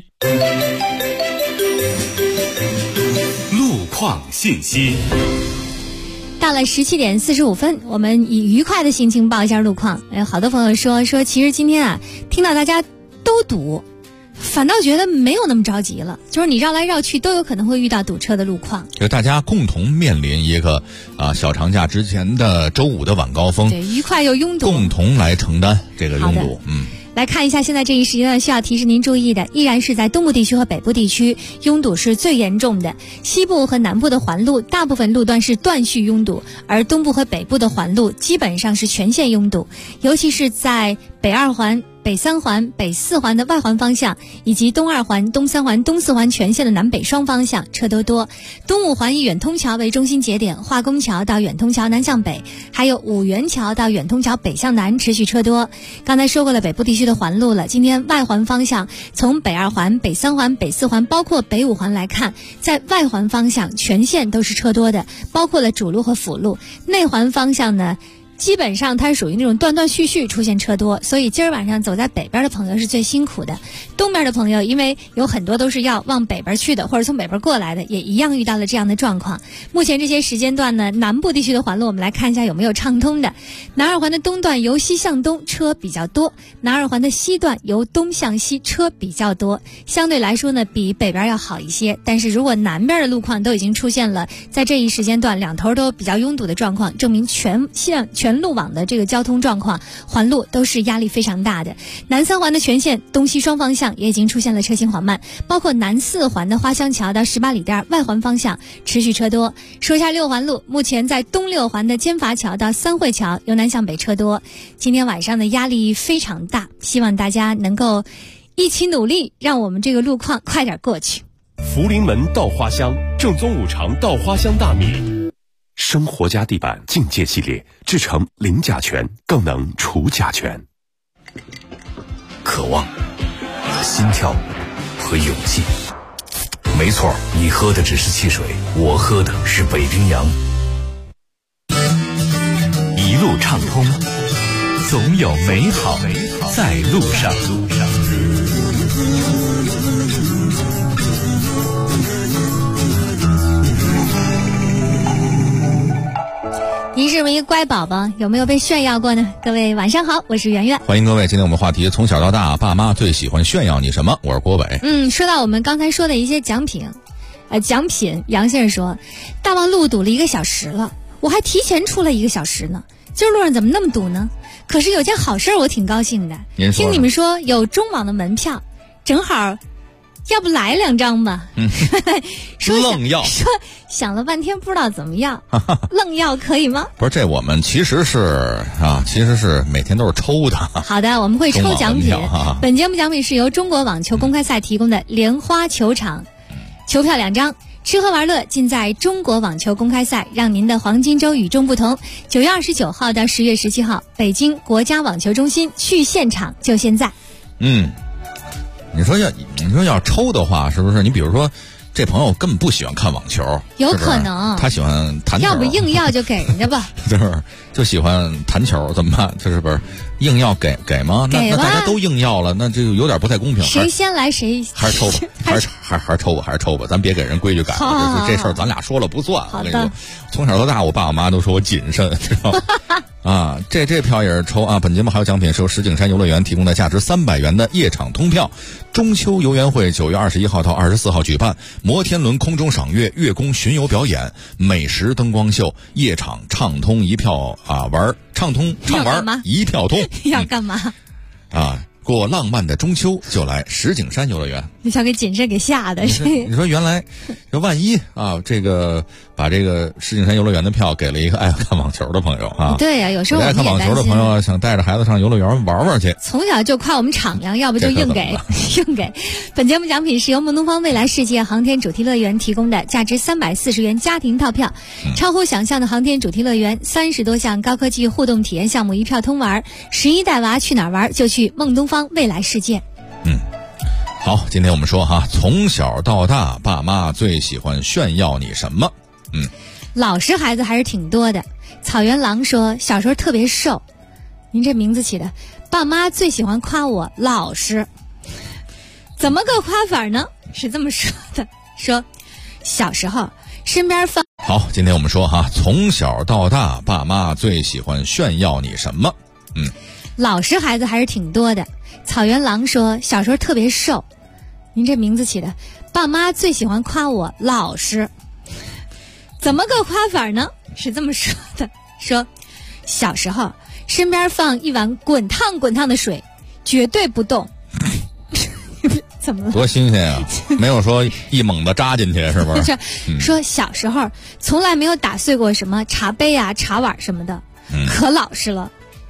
路况信息。 到了17点45分，我们以愉快的心情报一下路况。好多朋友说其实今天啊，听到大家都堵，反倒觉得没有那么着急了，就是你绕来绕去都有可能会遇到堵车的路况。 就大家共同面临一个小长假之前的周五的晚高峰， 对，愉快又拥堵， 共同来承担这个拥堵。 来看一下现在这一时间段需要提示您注意的，依然是在东部地区和北部地区拥堵是最严重的，西部和南部的环路大部分路段是断续拥堵，而东部和北部的环路基本上是全线拥堵，尤其是在北2环、北3环、北4环的外环方向，以及东2环、东3环、东4环全线的南北双方向车都多。东5环以远通桥为中心节点，化工桥到远通桥南向北，还有五元桥到远通桥北向南持续车多。刚才说过了北部地区的环路了，今天外环方向从北2环、北3环、北4环包括北5环来看，在外环方向全线都是车多的，包括了主路和辅路。内环方向呢，基本上它是属于那种断断续续出现车多，所以今儿晚上走在北边的朋友是最辛苦的。东边的朋友因为有很多都是要往北边去的，或者从北边过来的，也一样遇到了这样的状况。目前这些时间段呢，南部地区的环路我们来看一下有没有畅通的。南2环的东段由西向东车比较多，南2环的西段由东向西车比较多，相对来说呢比北边要好一些。但是如果南边的路况都已经出现了在这一时间段两头都比较拥堵的状况，证明全路网的这个交通状况，环路都是压力非常大的。南3环的全线东西双方向也已经出现了车行缓慢，包括南4环的花乡桥到18里店外环方向持续车多。说一下6环路，目前在东6环的尖筏桥到三汇桥由南向北车多。今天晚上的压力非常大，希望大家能够一起努力，让我们这个路况快点过去。 福临门稻花香，正宗五常稻花香大米。生活家地板境界系列制成零甲醛，更能除甲醛。 渴望、心跳和勇气。没错，你喝的只是汽水，我喝的是北冰洋。 一路畅通，总有美好在路上。 您是不是一个乖宝宝？有没有被炫耀过呢？各位晚上好，我是圆圆， 欢迎各位。今天我们话题从小到大，爸妈最喜欢炫耀你什么？我是郭伟。 说到我们刚才说的一些奖品，杨先生说，大望路堵了1个小时了，我还提前出了1个小时呢。今儿路上怎么那么堵呢？可是有件好事我挺高兴的，听你们说有中网的门票，正好。要不来2张吧？ 愣要说想了半天不知道怎么要，愣要可以吗？ 不是，这我们其实是每天都是抽的。 好的，我们会抽奖品。本节目奖品是由中国网球公开赛提供的莲花球场球票2张，吃喝玩乐尽在中国网球公开赛，让您的黄金周与众不同。9月29号到10月17号，北京国家网球中心，去现场就现在。 你说要抽的话，是不是？你比如说，这朋友根本不喜欢看网球， 有可能他喜欢弹球， 要不硬要就给人家吧， 就喜欢弹球，怎么办？这不是硬要给吗？那大家都硬要了，那就有点不太公平。 谁先来谁还是抽吧，还是抽吧，咱别给人规矩改了。这事儿咱俩说了不算。我跟你说，从小到大，我爸我妈都说我谨慎，知道吗？啊，这票也是抽啊！本节目还有奖品是由石景山游乐园提供的价值300元的夜场通票。中秋游园会9月21号到24号举办，摩天轮空中赏月、月宫巡游表演、美食灯光秀、夜场畅通一票畅玩一票通。 要干嘛？ 过浪漫的中秋就来石景山游乐园。 你想给谨慎给吓的。 你说原来，这万一啊，这个把这个石景山游乐园的票给了一个爱看网球的朋友啊。 对呀，有时候我们爱看网球的朋友想带着孩子上游乐园玩玩去， 从小就夸我们敞亮，要不就硬给硬给。本节目奖品是由孟东方未来世界航天主题乐园提供的，价值340元家庭套票，超乎想象的航天主题乐园，30多项高科技互动体验项目一票通玩，11带娃去哪儿玩就去孟东方未来世界。 好，今天我们说哈，从小到大，爸妈最喜欢炫耀你什么？ 老实孩子还是挺多的。草原狼说，小时候特别瘦。您这名字起的，爸妈最喜欢夸我老实。怎么个夸法呢？是这么说的，说小时候身边放。 好，今天我们说哈，从小到大，爸妈最喜欢炫耀你什么？ 老实孩子还是挺多的。草原狼说，小时候特别瘦。您这名字起的，爸妈最喜欢夸我老实。怎么个夸法呢？是这么说的，说小时候身边放一碗滚烫滚烫的水，绝对不动。怎么了？ 多新鲜啊！没有说一猛子扎进去，是不是？ 说小时候从来没有打碎过什么茶杯啊、茶碗什么的，可老实了。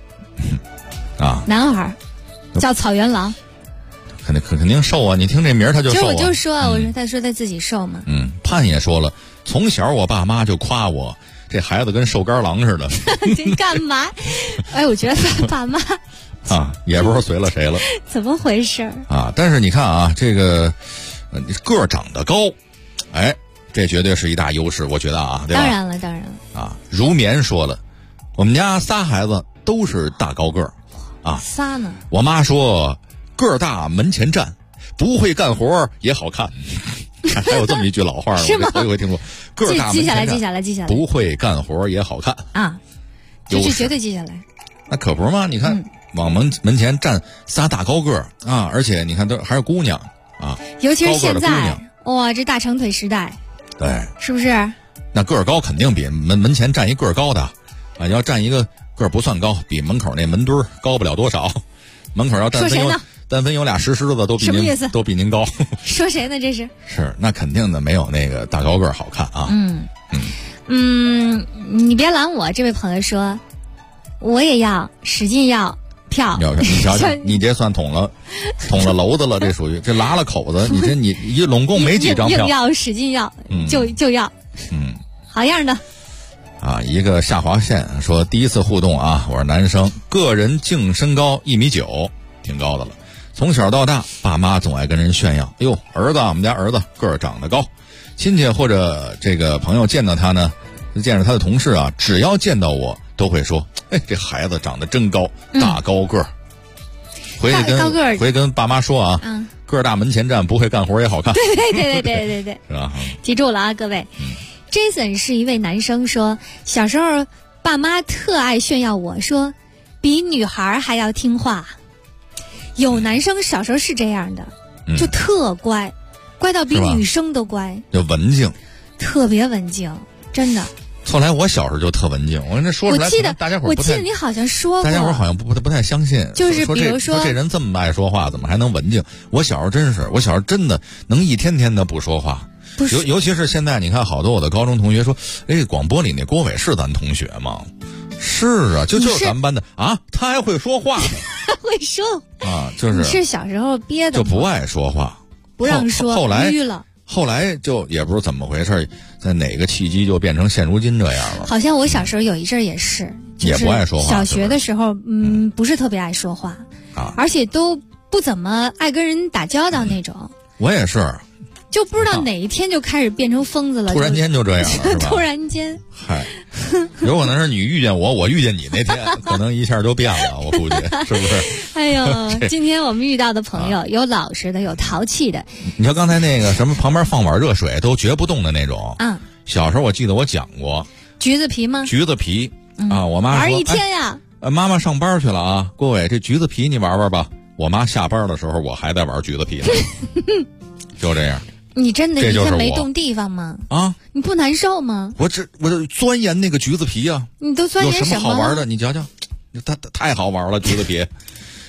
男孩叫草原狼。 肯定瘦啊！你听这名儿他就瘦啊。 我就说，我说他说他自己瘦嘛。 盼也说了，从小我爸妈就夸我，这孩子跟瘦干狼似的。 你干嘛？哎，我觉得爸妈也不知道随了谁了。 怎么回事啊？但是你看啊，这个个儿长得高，哎，这绝对是一大优势，我觉得啊，对吧？ 当然了啊。如棉说了，我们家仨孩子都是大高个儿啊。 仨呢？ 我妈说，个儿大门前站，不会干活也好看。还有这么一句老话呢， 是吗？ 我会听说，个儿大门前站， 记下来， 不会干活也好看啊，这句绝对记下来。 那可不是吗？你看，往门前站仨大高个儿啊，而且你看都还是姑娘啊， 尤其是现在，哇，这大长腿时代， 对， 是不是？ 那个儿高肯定比门前站一个儿高的啊，要站一个个儿不算高，比门口那门墩儿高不了多少。门口要但凡有俩石狮子都比您高。 说谁呢？这是那肯定的，没有那个大高个儿好看啊。 你别拦我，这位朋友说，我也要使劲要票。 你瞧瞧，你这算捅了篓子了，这属于这拉了口子。你拢共没几张票， 硬要使劲要，就要。好样的。 啊，一个下划线说，第一次互动啊，我是男生，个人净身高1.9米，挺高的了。从小到大，爸妈总爱跟人炫耀，哎呦，我们家儿子个儿长得高。亲戚或者这个朋友见到他呢，见着他的同事啊，只要见到我都会说，哎，这孩子长得真高，大高个儿。回去跟爸妈说啊，个儿大门前站，不会干活也好看。 对， 是吧？ 记住了啊，各位。Jason 是一位男生说，小时候爸妈特爱炫耀我说，比女孩还要听话。有男生小时候是这样的，就特乖，乖到比女生都乖， 就文静， 特别文静，真的。 后来我小时候就特文静，我跟这说出来，我记得你好像说过， 大家伙好像不太相信， 就是比如说这人这么爱说话，怎么还能文静？我小时候真的能一天天的不说话。尤其是现在，你看好多我的高中同学说，哎，广播里那郭伟是咱同学吗？是啊，就是咱们班的啊，他还会说话呢。 会说啊，就是你是小时候憋的， 就不爱说话， 不让说， 后来就也不知道怎么回事，在哪个契机就变成现如今这样了。 好像我小时候有一阵也是， 也不爱说话。 小学的时候，不是特别爱说话啊， 而且都不怎么爱跟人打交道那种。 我也是。 就不知道哪一天就开始变成疯子了， 突然间就这样了，是吧？ 突然间， 嗨，有可能是你遇见我，我遇见你那天，可能一下就变了，我估计是不是？ 哎呦，今天我们遇到的朋友有老实的，有淘气的。 你说刚才那个什么旁边放碗热水都绝不动的那种，小时候我记得我讲过橘子皮吗？ 橘子皮啊，我妈说玩一天呀。 妈妈上班去了啊，郭伟，这橘子皮你玩玩吧。我妈下班的时候，我还在玩橘子皮呢，就这样。 你真的一天没动地方吗？ 啊， 你不难受吗？ 我钻研那个橘子皮啊。 你都钻研有什么好玩的？ 了？ 你瞧瞧，太好玩了，橘子皮。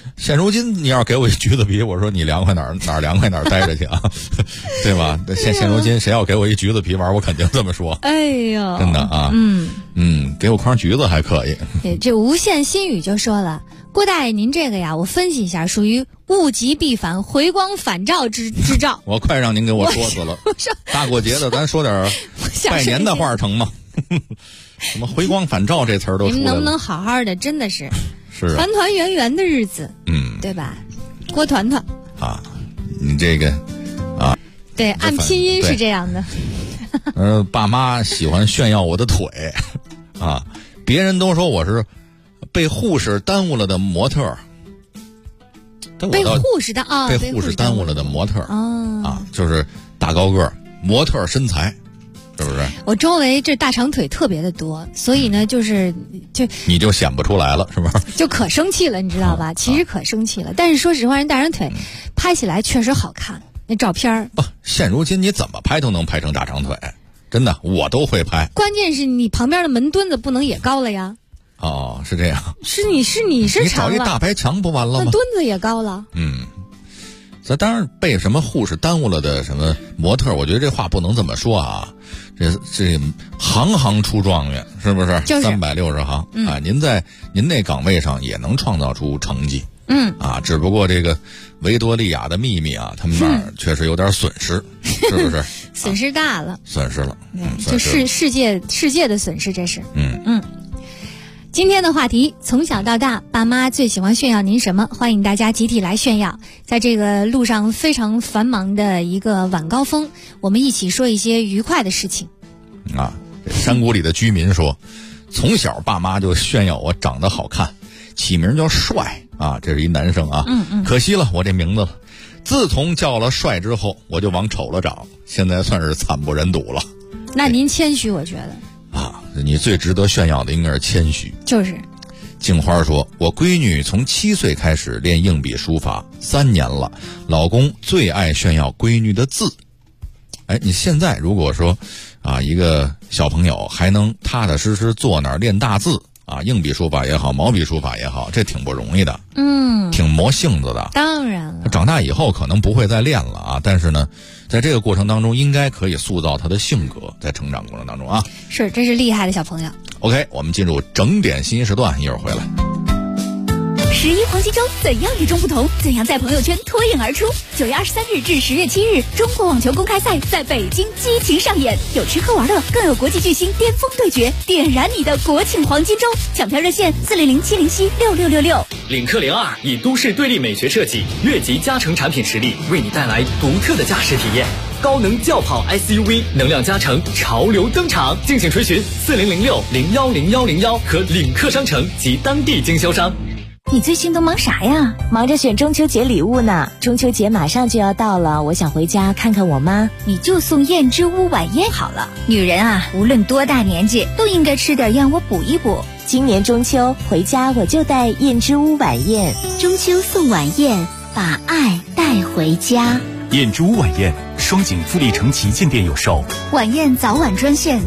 现如今你要给我一橘子皮，我说你凉快哪儿凉快哪儿待着去啊，对吧？现如今谁要给我一橘子皮玩，我肯定这么说。 哎呦， 真的啊，给我筐橘子还可以。 这无限心语就说了，郭大爷您这个呀，我分析一下，属于物极必反、回光返照之兆。 我快让您给我说死了。大过节的，咱说点拜年的话成吗？什么回光返照这词儿都出来了。 你们能不能好好的？真的是。 是团团圆圆的日子，对吧？郭团团啊，你这个啊， 对，按拼音是这样的。 爸妈喜欢炫耀我的腿啊，别人都说我是被护士耽误了的模特， 被护士耽误了的模特啊，就是大高个模特身材。是不是？ 我周围这大长腿特别的多，所以呢，就你就显不出来了，是吧？ 就可生气了，你知道吧？其实可生气了，但是说实话，人大长腿拍起来确实好看，那照片儿。 现如今你怎么拍都能拍成大长腿，真的，我都会拍。 关键是你旁边的门墩子不能也高了呀。 哦，是这样。 是你长了。 你找一大白墙不完了吗？ 那墩子也高了。 咱当然被什么护士耽误了的什么模特，我觉得这话不能这么说啊。这行行出状元，是不是？ 就是 360行啊！您在您那岗位上也能创造出成绩。只不过这个维多利亚的秘密啊，他们那儿确实有点损失，是不是？ 损失大了， 损失了。 就是世界的损失，这是。今天的话题，从小到大，爸妈最喜欢炫耀您什么？欢迎大家集体来炫耀。在这个路上非常繁忙的一个晚高峰，我们一起说一些愉快的事情。 山谷里的居民说，从小爸妈就炫耀我长得好看，起名叫帅啊，这是一男生啊。可惜了我这名字了。自从叫了帅之后，我就往丑了长，现在算是惨不忍睹了。 那您谦虚，我觉得。 你最值得炫耀的应该是谦虚。 就是静花说，我闺女从7岁开始练硬笔书法3年了，老公最爱炫耀闺女的字。你现在如果说一个小朋友还能踏踏实实坐那儿练大字硬笔书法也好，毛笔书法也好，这挺不容易的，挺磨性子的。 当然了， 长大以后可能不会再练了但是呢，在这个过程当中应该可以塑造他的性格，在成长过程当中是，这是厉害的小朋友。 OK， 我们进入整点新时段，一会儿回来。 11黄金周怎样与众不同？怎样在朋友圈脱颖而出？9月23日至10月7日，中国网球公开赛在北京激情上演，有吃喝玩乐，更有国际巨星巅峰对决，点燃你的国庆黄金周！抢票热线400-707-6666。 领克02以都市对立美学设计，越级加成产品实力，为你带来独特的驾驶体验。高能轿跑 SUV 能量加成潮流登场，敬请垂询4006-010101和领克商城及当地经销商。 你最近都忙啥呀？忙着选中秋节礼物呢。中秋节马上就要到了，我想回家看看我妈。 你就送燕之屋晚宴好了。女人无论多大年纪，都应该吃点燕窝补一补。 今年中秋回家我就带燕之屋晚宴。 中秋送晚宴，把爱带回家。 燕之屋晚宴，双井富力城旗舰店有售。 晚宴早晚专线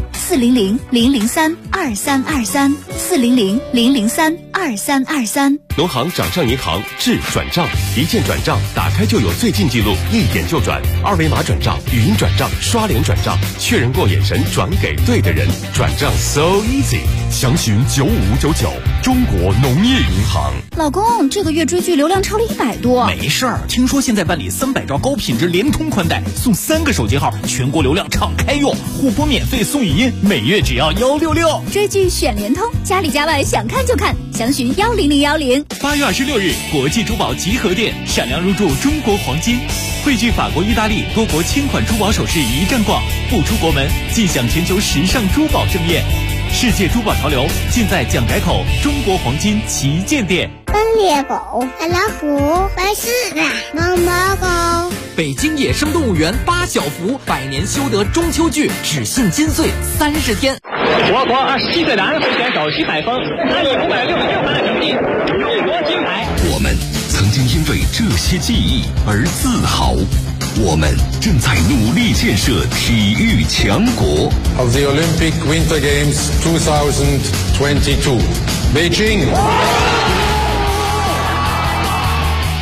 400-003-2323 400-003-2323。 农行掌上银行智转账，一键转账，打开就有最近记录，一点就转，二维码转账，语音转账，刷脸转账，确认过眼神转给对的人，转账 so easy。详询95599，中国农业银行。 老公，这个月追剧流量超了100多。 没事儿，听说现在办理300兆高品质联通宽带，送3个手机号，全国流量敞开用，互播免费送语音，每月只要166。 追剧选联通，家里家外想看就看，详询10010。 8月26日，国际珠宝集合店闪亮入驻中国黄金，汇聚法国、意大利多国千款珠宝首饰一站逛，不出国门尽享全球时尚珠宝盛宴。世界珠宝潮流尽在蒋改口中国黄金旗舰店。 猎狗、大老虎、白狮子、毛毛狗。 北京野生动物园8小福百年修得中秋剧，只信金穗30天。 我国西队男会选手徐海峰拿以566分的成绩入夺金牌。 我们曾经因为这些记忆而自豪，我们正在努力建设体育强国。 Of the Olympic Winter Games 2022, Beijing.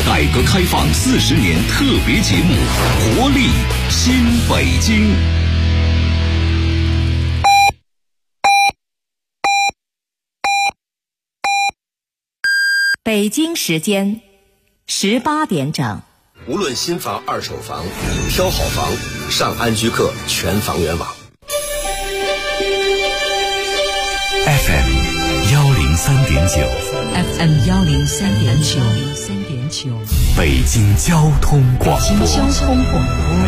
改革开放40年特别节目《活力新北京》。 北京时间18点整。 无论新房、二手房，挑好房，上安居客全房源网。 FM 103.9 FM 103.9 北京交通广播。 北京交通广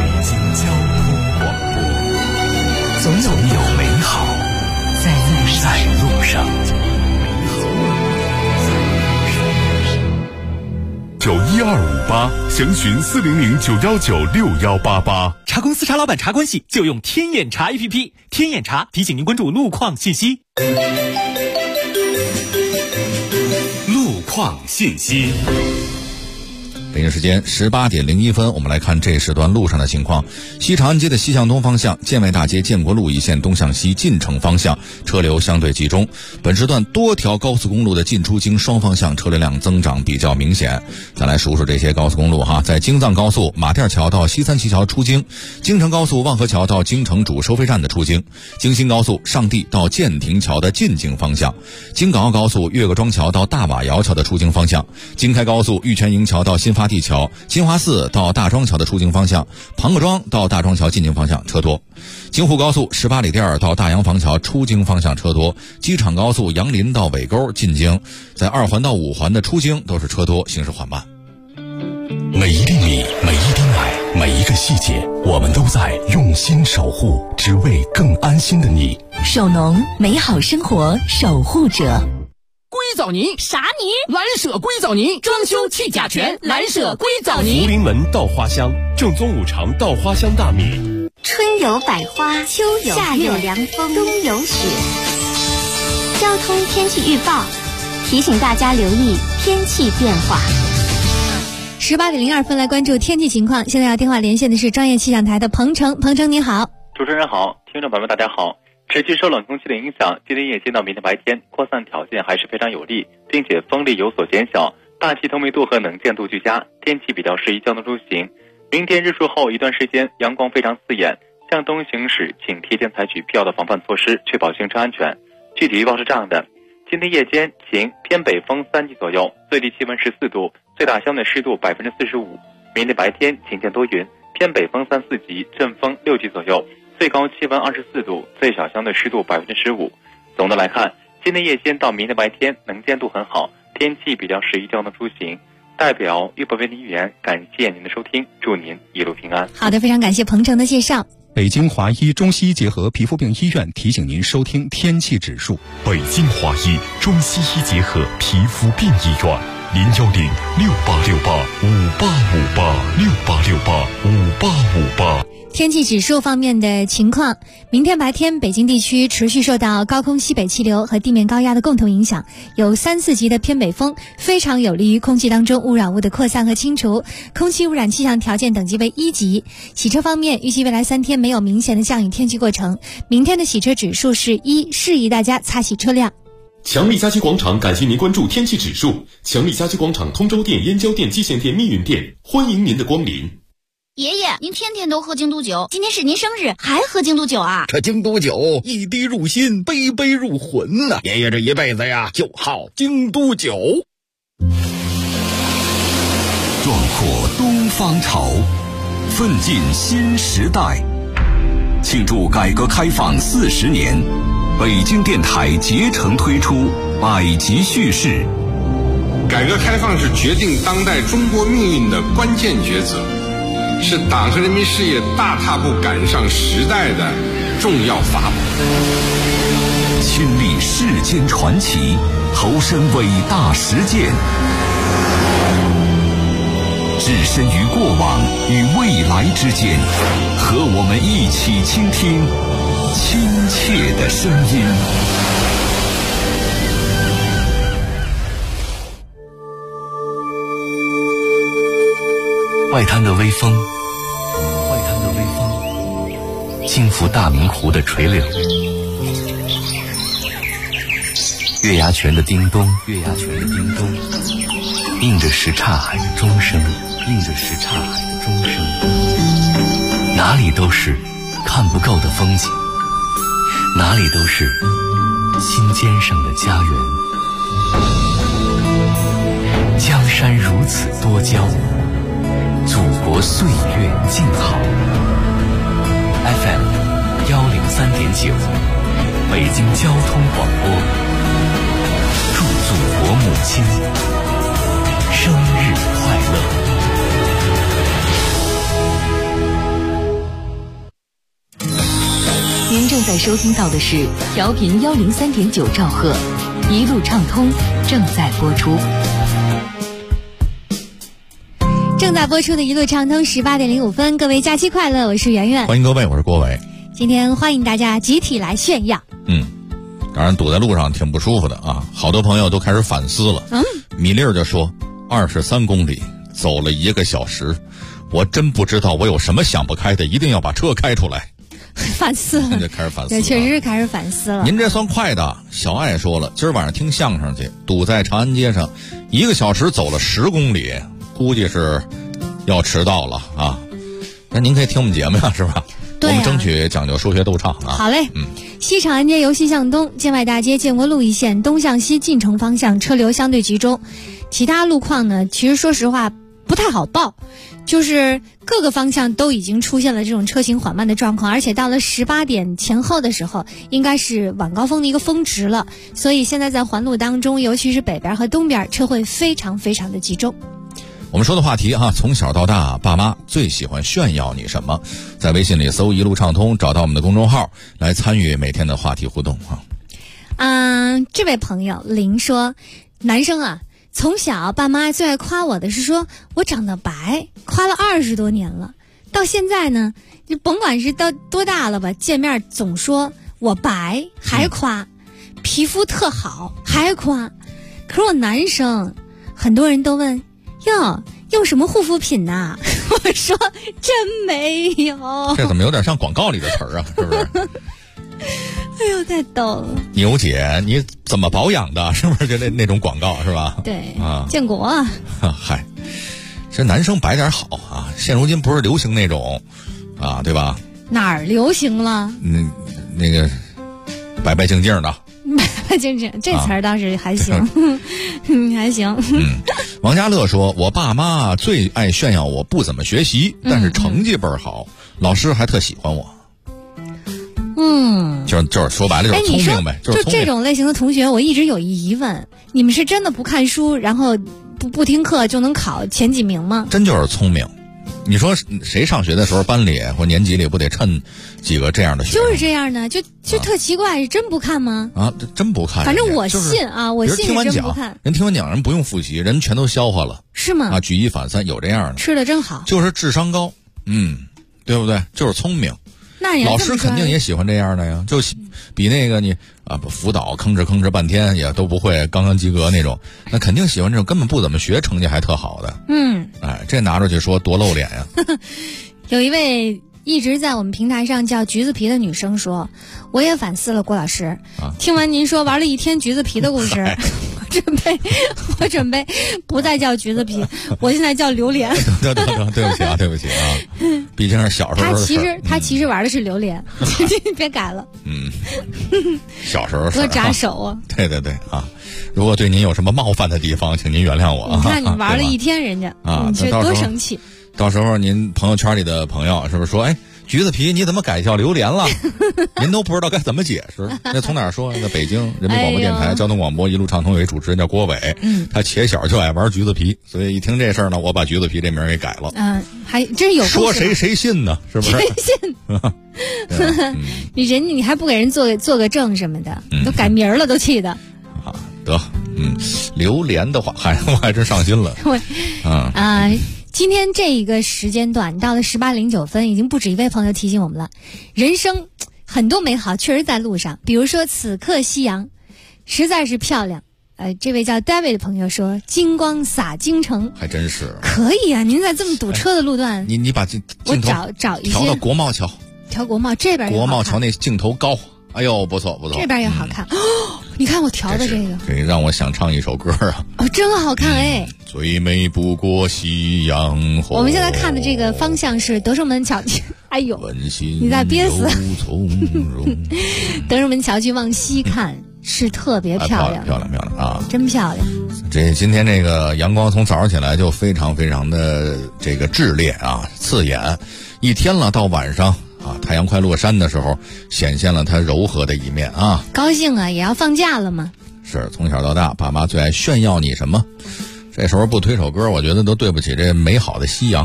播， 总有美好在路上。 91258，详询400-919-6188。 茶公司茶老板茶关系就用天眼查 APP， 天眼查提醒您关注路况信息。 路况信息。 北京时间18点01分，我们来看这时段路上的情况。西长安街的西向东方向，建外大街建国路一线东向西进城方向车流相对集中。本时段多条高速公路的进出京双方向车流量增长比较明显。咱来数数这些高速公路哈，在京藏高速马甸桥到西三旗桥出京，京承高速望河桥到京承主收费站的出京，京新高速上地到建亭桥的进京方向，京港澳高速岳各庄桥到大瓦窑桥的出京方向，京开高速玉泉营桥到新发地桥、金华寺到大庄桥的出京方向，庞各庄到大庄桥进京方向车多。京沪高速18里店到大洋房桥出京方向车多，机场高速杨林到尾沟进京，在2环到5环的出京都是车多，行驶缓慢。 每一厘米，每一滴奶，每一个细节，我们都在用心守护，只为更安心的你。 首农，美好生活守护者。 硅藻泥啥泥？ 蓝舍硅藻泥，装修去甲醛，蓝舍硅藻泥。 福临门稻花香，正宗五常稻花香大米。 春有百花，秋有夏有凉风，冬有雪。交通天气预报提醒大家留意天气变化。 18点02分来关注天气情况。现在要电话连线的是专业气象台的彭程，彭程你好。 主持人好，听众朋友们大家好。持续受冷空气的影响，今天夜间到明天白天扩散条件还是非常有利，并且风力有所减小，大气透明度和能见度俱佳，天气比较适宜交通出行。明天日出后一段时间阳光非常刺眼，向东行驶请提前采取必要的防范措施，确保行车安全。具体预报是这样的：今天夜间晴，偏北风3级左右，最低气温14度，最大相对湿度45%。明天白天晴间多云，偏北风3、4级，阵风6级左右，最高气温24度，最小相对湿度15%。总的来看，今天夜间到明天白天能见度很好，天气比较适宜交通出行。代表预报员林源，感谢您的收听，祝您一路平安。 好的，非常感谢彭程的介绍。 北京华医中西医结合皮肤病医院提醒您收听天气指数。 北京华医中西医结合皮肤病医院，010-6868-5858，6868-5858。 天气指数方面的情况，明天白天北京地区持续受到高空西北气流和地面高压的共同影响，有3、4级的偏北风，非常有利于空气当中污染物的扩散和清除，空气污染气象条件等级为1级。洗车方面，预计未来3天没有明显的降雨天气过程，明天的洗车指数是1，适宜大家擦洗车辆。 强力家居广场感谢您关注天气指数。强力家居广场通州店、燕郊店、蓟县店、密云店，欢迎您的光临。 爷爷，您天天都喝京都酒，今天是您生日，还喝京都酒啊？ 这京都酒一滴入心，杯杯入魂呐！爷爷这一辈子呀，就好京都酒。 壮阔东方潮，奋进新时代。庆祝改革开放40年，北京电台竭诚推出百集叙事。 改革开放是决定当代中国命运的关键抉择，是党和人民事业大踏步赶上时代的重要法宝。 亲历世间传奇，投身伟大实践，置身于过往与未来之间，和我们一起倾听亲切的声音。 外滩的微风，轻拂大明湖的垂柳，月牙泉的叮咚， 映着什刹海的钟声，映着什刹海的钟声。哪里都是看不够的风景，哪里都是心尖上的家园。江山如此多娇，祖国岁月静好。FM 103.9，北京交通广播，祝祖国母亲生日快乐。 您正在收听到的是调频103.9兆赫，一路畅通正在播出。 正在播出的一路畅通18点05分，各位假期快乐，我是圆圆， 欢迎各位，我是郭伟。 今天欢迎大家集体来炫耀。 当然堵在路上挺不舒服的啊，好多朋友都开始反思了。米粒儿就说23公里走了1个小时，我真不知道我有什么想不开的，一定要把车开出来。 反思了， 就开始反思了， 对，确实是开始反思了。 您这算快的。小爱说了，今儿晚上听相声去，堵在长安街上1个小时走了10公里，估计是要迟到了啊。那您可以听我们节目呀，是吧？ 对啊， 我们争取讲究说学逗唱啊。 好嘞。西长安街由西向东，建外大街建国路一线东向西进城方向车流相对集中，其他路况呢，其实说实话不太好报，就是各个方向都已经出现了这种车行缓慢的状况，而且到了18点前后的时候，应该是晚高峰的一个峰值了，所以现在在环路当中，尤其是北边和东边，车会非常非常的集中。 我们说的话题哈，从小到大，爸妈最喜欢炫耀你什么？在微信里搜一路畅通，找到我们的公众号来参与每天的话题互动啊。 这位朋友林说，男生啊，从小爸妈最爱夸我的是说我长得白，夸了20多年了，到现在呢，就甭管是到多大了吧，见面总说我白还夸，皮肤特好还夸。可是我男生，很多人都问，哟，用什么护肤品呐？我说真没有。 这怎么有点像广告里的词儿啊？是不是？ 哎呦，太逗了！ 牛姐，你怎么保养的？是不是就那种广告是吧？ 对啊， 建国啊。 嗨，这男生白点好啊！现如今不是流行那种啊，对吧？ 哪儿流行了？ 那个白白净净的。 白白净净，这词儿倒是还行，还行。 王家乐说，我爸妈最爱炫耀我不怎么学习，但是成绩倍儿好，老师还特喜欢我。就是说白了就是聪明呗， 就这种类型的同学，我一直有一疑问：你们是真的不看书，然后不听课就能考前几名吗？ 真就是聪明。你说谁上学的时候班里或年级里不得趁几个这样的学生？ 就是这样的，就特奇怪，真不看吗？ 啊，真不看。 反正我信啊，我信是真不看。 人听完讲，人不用复习，人全都消化了。 是吗？ 啊，举一反三，有这样的。 吃的真好。 就是智商高，对不对？就是聪明。 那老师肯定也喜欢这样的呀，就比那个你辅导吭哧半天也都不会，刚刚及格那种，那肯定喜欢这种根本不怎么学，成绩还特好的。这拿出去说多露脸呀。 有一位一直在我们平台上叫橘子皮的女生说，我也反思了郭老师，听完您说玩了一天橘子皮的故事，我准备不再叫橘子皮，我现在叫榴莲。 对不起啊，毕竟是小时候的事儿。 他其实玩的是榴莲，别改了。 小时候多扎手啊！ 对啊，如果对您有什么冒犯的地方，请您原谅我啊。 你看你玩了一天，人家你这多生气。 到时候您朋友圈里的朋友是不是说，橘子皮你怎么改叫榴莲了？您都不知道该怎么解释。那从哪儿说？那北京人民广播电台交通广播一路畅通有一主持人叫郭伟，他且小就爱玩橘子皮，所以一听这事儿呢，我把橘子皮这名给改了。 还真有说谁信呢？是不是？ 谁信？你还不给人做个证什么的，都改名了，都气的。 得，榴莲的话，我还真上心了。 今天这一个时间段到了18:09分，已经不止一位朋友提醒我们了，人生很多美好确实在路上。比如说此刻夕阳实在是漂亮，这位叫 David 的朋友说金光洒京城， 还真是可以啊。您在这么堵车的路段， 你把镜头我找一些调到国贸桥， 调国贸这边国贸桥那镜头高哎呦，不错不错， 这边也好看哦。你看我调的这个， 这让我想唱一首歌啊。 哦，真好看哎。 最美不过夕阳红。 我们现在看的这个方向是德胜门桥区。哎呦，你在憋死。德胜门桥区往西看是特别漂亮， 漂亮啊， 真漂亮。 这今天这个阳光从早上起来就非常非常的这个炽烈啊，刺眼，一天了到晚上啊，太阳快落山的时候，显现了它柔和的一面啊。 高兴啊，也要放假了嘛。 是，从小到大，爸妈最爱炫耀你什么？这时候不推首歌，我觉得都对不起这美好的夕阳。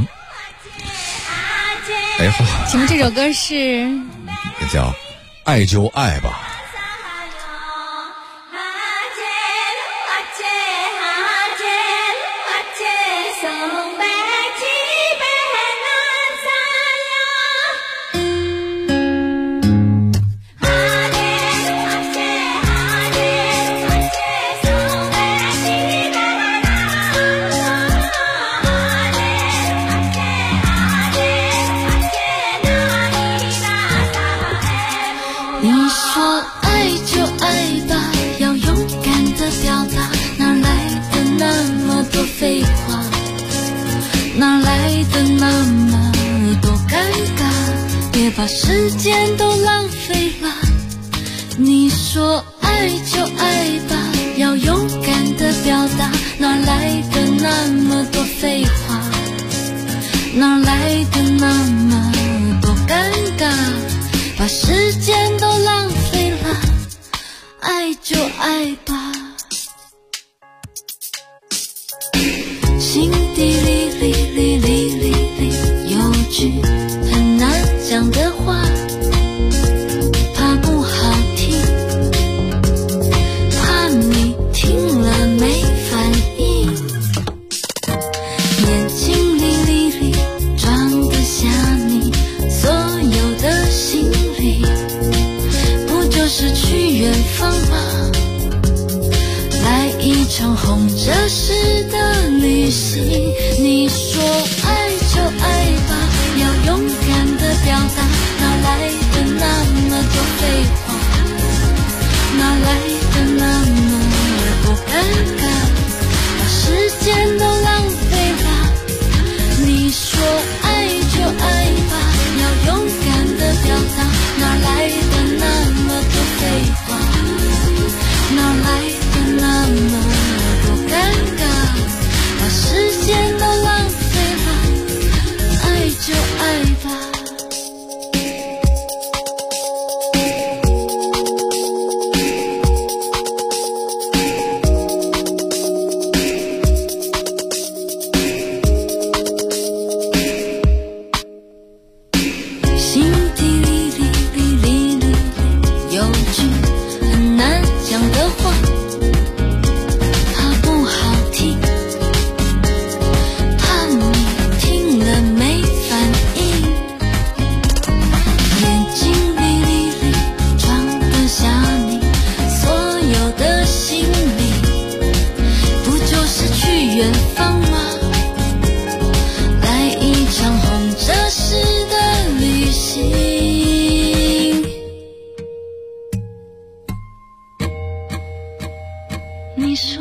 哎好， 请问这首歌是？ 叫《爱就爱吧》。 把时间都浪费了，你说爱就爱吧，要勇敢的表达，哪来的那么多废话，哪来的那么多尴尬，把时间都浪费了，爱就爱吧，心底里里里里里里有句很难讲的话，怕不好听，怕你听了没反应，眼睛里里里装得下你所有的心里，不就是去远方吗？来一场红着湿的旅行，你说爱就爱吧，要勇敢的表达，哪来的那么多废话，哪来的那么多尴尬，把时间都浪费了，你说爱就爱吧，要勇敢的表达，哪来的那么多废话，哪来的那么多尴尬，把时间都浪费了，爱就爱吧。心底里里里里里有句很难讲的话，怕不好听，怕你听了没反应，眼睛里里里装得下你所有的心里，不就是去远方吗？来一场红着湿的旅行。你说，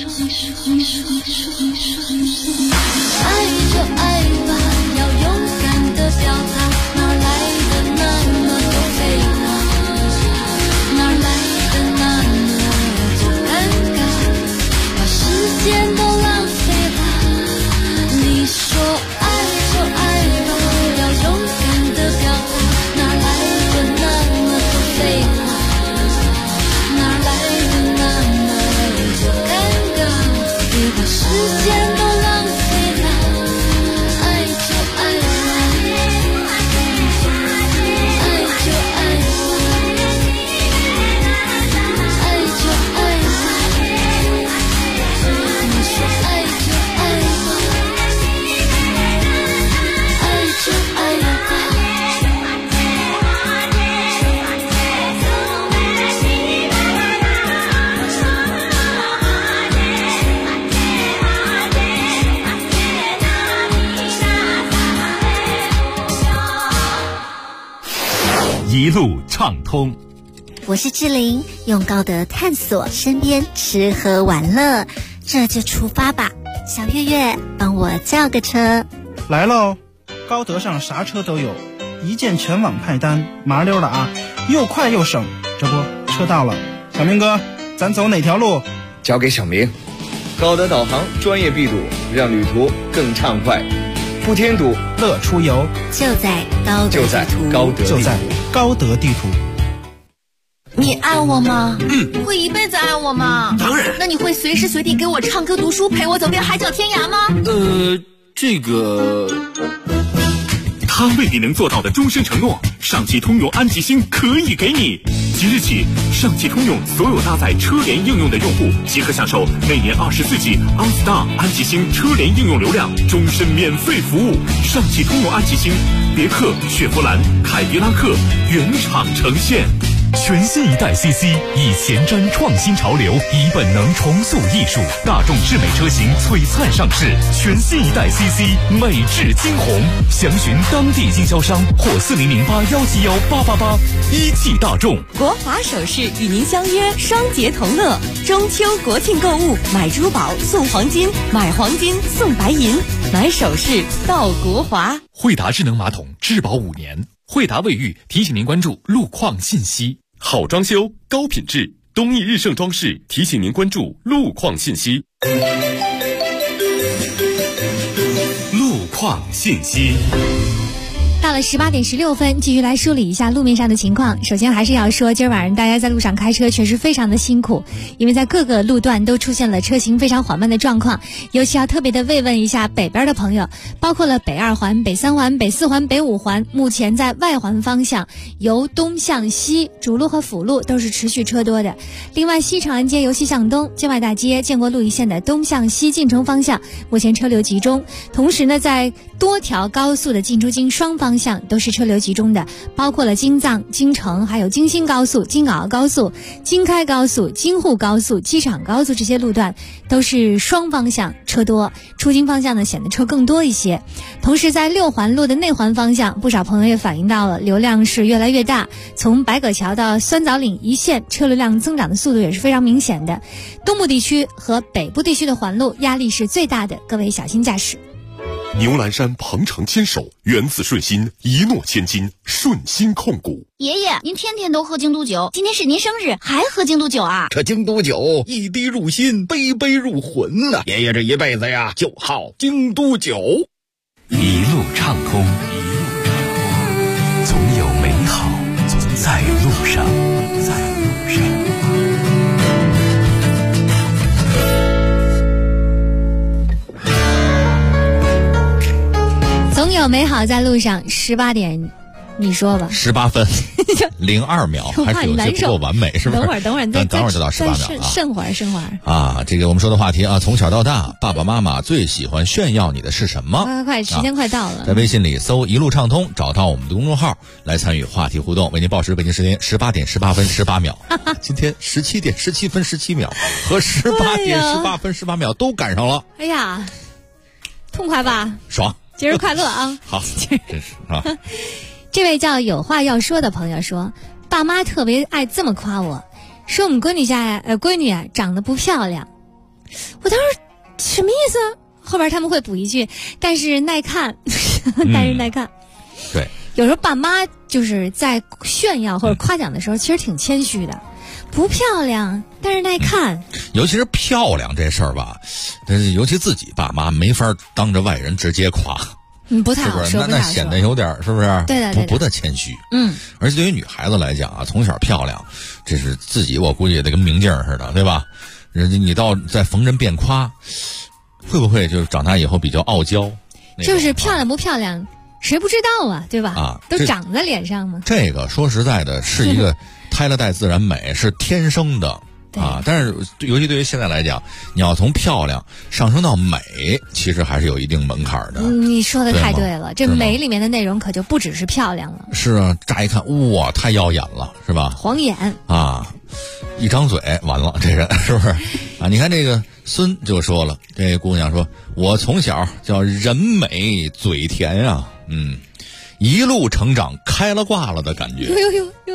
爱就爱吧，要勇敢的表达，哪来的那么多废话，哪来的那么多尴尬，把时间都浪费了，你说爱就爱吧，要勇敢的表达，哪来的那么多废话，哪来的那么多尴尬，别把时间都浪费了，爱就爱吧，爱就爱吧，爱就爱吧，你说爱就爱吧，爱就爱吧。 一路畅通。 我是志玲，用高德探索身边吃喝玩乐，这就出发吧。小月月，帮我叫个车。 来喽，高德上啥车都有，一键全网派单，麻溜的啊，又快又省。这不，车到了，小明哥，咱走哪条路？ 交给小明。高德导航专业闭堵，让旅途更畅快。不添堵， 乐出游， 就在高德地图， 就在高德地图。 你爱我吗？会一辈子爱我吗？ 当然。 那你会随时随地给我唱歌读书，陪我走遍海角天涯吗？ 这个他未必能做到的终身承诺，上汽通用安吉星可以给你。即日起，上汽通用所有搭载车联应用的用户即可享受每年24G OnStar 安吉星车联应用流量，终身免费服务。上汽通用安吉星，别克、雪佛兰、凯迪拉克原厂呈现。 全新一代 CC 以前瞻创新潮流，以本能重塑艺术，大众智美车型璀璨上市。全新一代 CC 美至惊鸿，详询当地经销商或4008171888。一汽大众国华首饰与您相约双节同乐，中秋国庆购物，买珠宝送黄金，买黄金送白银，买首饰到国华。 惠达智能马桶质保5年。惠达卫浴提醒您关注路况信息。 好装修，高品质，东益日盛装饰提醒您关注路况信息。 路况信息。 到了18点16分，继续来梳理一下路面上的情况。首先还是要说，今儿晚上大家在路上开车确实非常的辛苦，因为在各个路段都出现了车行非常缓慢的状况。尤其要特别的慰问一下北边的朋友，包括了北2环、北3环、北4环、北5环，目前在外环方向由东向西，主路和辅路都是持续车多的。另外，西长安街由西向东，建外大街、建国路一线的东向西进城方向目前车流集中。同时呢，在多条高速的进出京双方向都是车流集中的，包括了京藏、京承，还有京新高速、京港澳高速、京开高速、京沪高速、机场高速，这些路段都是双方向车多，出京方向呢显得车更多一些。同时在6环路的内环方向，不少朋友也反映到了流量是越来越大，从白葛桥到酸枣岭一线车流量增长的速度也是非常明显的。东部地区和北部地区的环路压力是最大的，各位小心驾驶。 牛栏山鹏程牵手，源自顺心，一诺千金，顺心控股。 爷爷，您天天都喝京都酒，今天是您生日，还喝京都酒啊？ 这京都酒一滴入心，杯杯入魂呐！爷爷这一辈子呀，就好京都酒。 一路畅通，总有美好在路上， 总有美好在路上。18点，你说吧。 18分02秒，还是有些不够完美，是不是？ 等会儿就到18秒了啊！ 剩会儿啊！这个我们说的话题啊，从小到大，爸爸妈妈最喜欢炫耀你的是什么？ 快，时间快到了。 在微信里搜“一路畅通”，找到我们的公众号来参与话题互动，为您报时北京时间18点18分18秒。今天17点17分17秒和18点18分18秒都赶上了。 哎呀，痛快吧？ 爽！ 节日快乐啊！ 好，真是啊！ 这位叫有话要说的朋友说，爸妈特别爱这么夸我，说我们闺女啊长得不漂亮。我当时什么意思啊？后边他们会补一句，但是耐看，但是耐看。 对， 有时候爸妈就是在炫耀或者夸奖的时候，其实挺谦虚的。不漂亮，但是耐看。 尤其是漂亮这事儿吧，但是尤其自己爸妈没法当着外人直接夸， 不太好说， 那显得有点是不是？ 对的， 不太谦虚。而且对于女孩子来讲啊，从小漂亮，这是自己我估计也得跟明镜似的，对吧？你到再逢人便夸，会不会就是长大以后比较傲娇？ 就是漂亮不漂亮，谁不知道啊，对吧？ 啊， 都长在脸上嘛。 这个说实在的，是一个胎了带自然美，是天生的。啊，但是尤其对于现在来讲，你要从漂亮上升到美，其实还是有一定门槛的。 你说的太对了，这美里面的内容可就不只是漂亮了。 是啊，乍一看哇，太耀眼了，是吧？ 晃眼啊，一张嘴完了，这人是不是啊？你看这个孙就说了，这姑娘说，我从小叫人美嘴甜啊，一路成长开了挂了的感觉。 呦，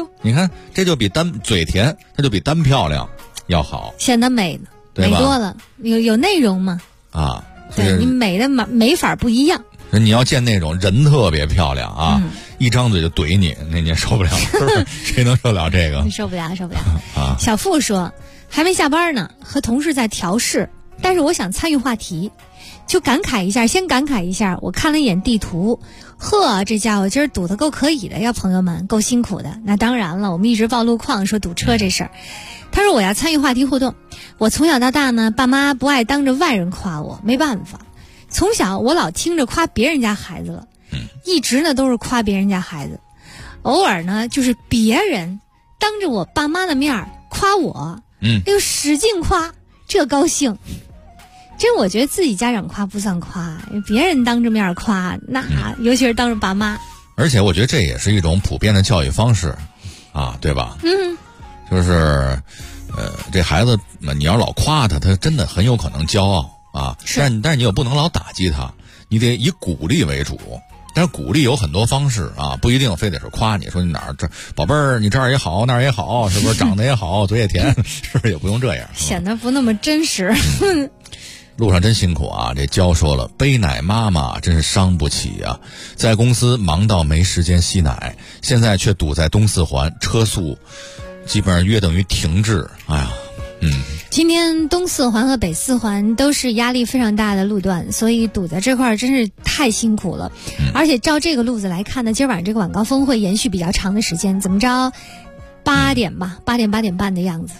呦， 你看这就比单嘴甜，它就比单漂亮要好， 显得美呢， 对吧？ 美多了，有内容嘛？ 啊， 对你美的美法不一样。 你要见那种人特别漂亮啊，一张嘴就怼你，那你也受不了，是不是？谁能受了这个？ 受不了啊！ 小付说，还没下班呢，和同事在调试，但是我想参与话题，就先感慨一下。我看了一眼地图，呵，这家伙今儿堵得够可以的呀，朋友们，够辛苦的。那当然了，我们一直报路况说堵车这事儿。他说我要参与话题互动。我从小到大呢，爸妈不爱当着外人夸我，没办法。从小我老听着夸别人家孩子了，一直呢都是夸别人家孩子，偶尔呢就是别人当着我爸妈的面夸我，哎呦使劲夸，这高兴。真我觉得自己家长夸不算夸，别人当着面夸，那尤其是当着爸妈。 而且我觉得这也是一种普遍的教育方式，啊，对吧？就是这孩子你要老夸他，他真的很有可能骄傲。啊，但是你也不能老打击他，你得以鼓励为主。但是鼓励有很多方式啊，不一定非得是夸你说你哪儿这宝贝儿，你这儿也好那儿也好，是不是长得也好，嘴也甜，是不是也不用这样， 显得不那么真实。 路上真辛苦啊！这娇说了，背奶妈妈真是伤不起啊，在公司忙到没时间吸奶，现在却堵在东四环，车速基本上约等于停滞。哎呀， 今天东四环和北四环都是压力非常大的路段，所以堵在这块真是太辛苦了。而且照这个路子来看呢，今儿晚上这个晚高峰会延续比较长的时间，怎么着8点吧，8点半的样子。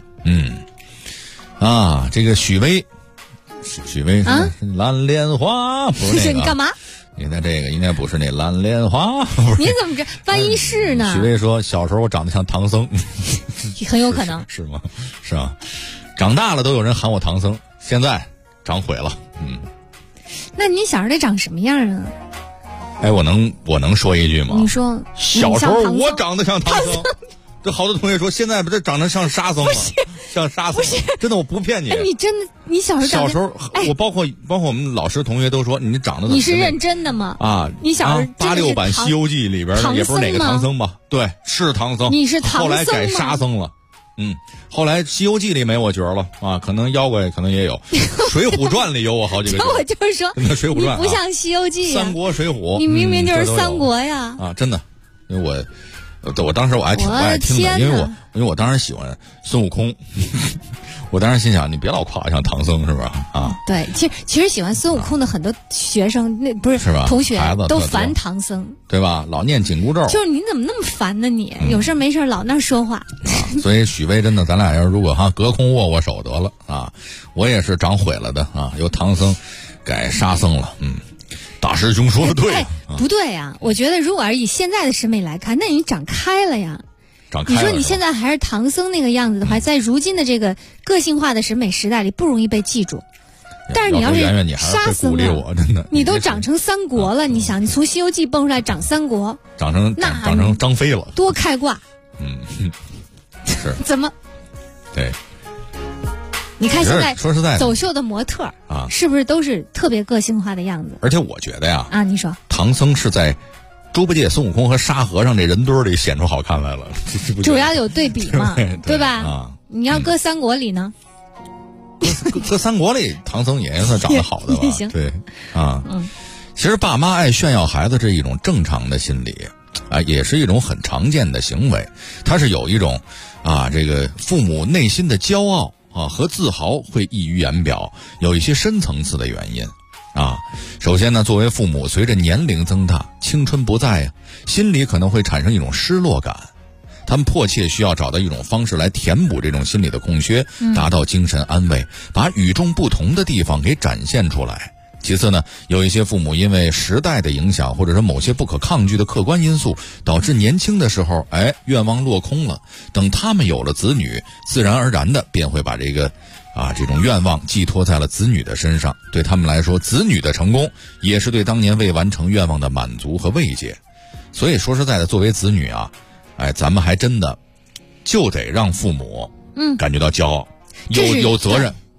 这个许巍啊，蓝莲花不是那个， 你干嘛？ 你看这个应该不是那蓝莲花。 你怎么这翻译是呢？ 许巍说小时候我长得像唐僧。 很有可能是吗？是啊，长大了都有人喊我唐僧，现在长毁了。 那你小时候得长什么样啊？ 哎，我能说一句吗？ 你说， 小时候我长得像唐僧。这好多同学说现在不是长得像沙僧吗？像沙僧，真的我不骗你。 你真的，你小时候我包括我们老师同学都说你长得你是认真的吗？ 啊， 你小时候 86版《西游记》里边也不是哪个唐僧吧？对，是唐僧。 你是唐僧吗？ 后来改沙僧了。后来《西游记》里没我角了啊，可能妖怪可能也有，《水浒传》里有我好几个角。 我就是说， 真的《水浒传》 你不像《西游记》 三国、水浒， 你明明就是三国呀！ 啊，真的，因为我当时我还挺不爱听的，因为我当时喜欢孙悟空，我当时心想你别老夸像唐僧是吧？啊， 对，其实喜欢孙悟空的很多学生，那不是吧？ 同学孩子都烦唐僧， 对吧？老念紧箍咒， 就是你怎么那么烦呢？你有事没事老那说话。 所以许巍真的，咱俩要如果隔空握握手得了啊，我也是长毁了的啊，由唐僧改沙僧了。大师兄说的对。 不对呀，我觉得如果以现在的审美来看，那你长开了呀。你说你现在还是唐僧那个样子的话，在如今的这个个性化的审美时代里，不容易被记住。但是你要是沙僧我真的， 你都长成三国了，你想，你从《西游记》蹦出来长三国， 长成张飞了， 多开挂。 是怎么？ 对。 你看现在说实在走秀的模特啊，是不是都是特别个性化的样子？ 而且我觉得呀， 你说唐僧是在猪八戒、孙悟空和沙和尚这人堆里显出好看来了， 主要有对比嘛，对吧？ 啊， 你要搁三国里呢？ 搁三国里，唐僧也算长得好的吧？对啊，其实爸妈爱炫耀孩子这一种正常的心理啊，也是一种很常见的行为，它是有一种这个父母内心的骄傲和自豪会溢于言表，有一些深层次的原因首先呢，作为父母，随着年龄增大，青春不在心里可能会产生一种失落感，他们迫切需要找到一种方式来填补这种心理的空缺，达到精神安慰，把与众不同的地方给展现出来。其次呢，有一些父母因为时代的影响，或者是某些不可抗拒的客观因素，导致年轻的时候愿望落空了，等他们有了子女，自然而然的便会把这种愿望寄托在了子女的身上。对他们来说，子女的成功也是对当年未完成愿望的满足和慰藉。所以说实在的，作为子女咱们还真的就得让父母感觉到骄傲，有责任。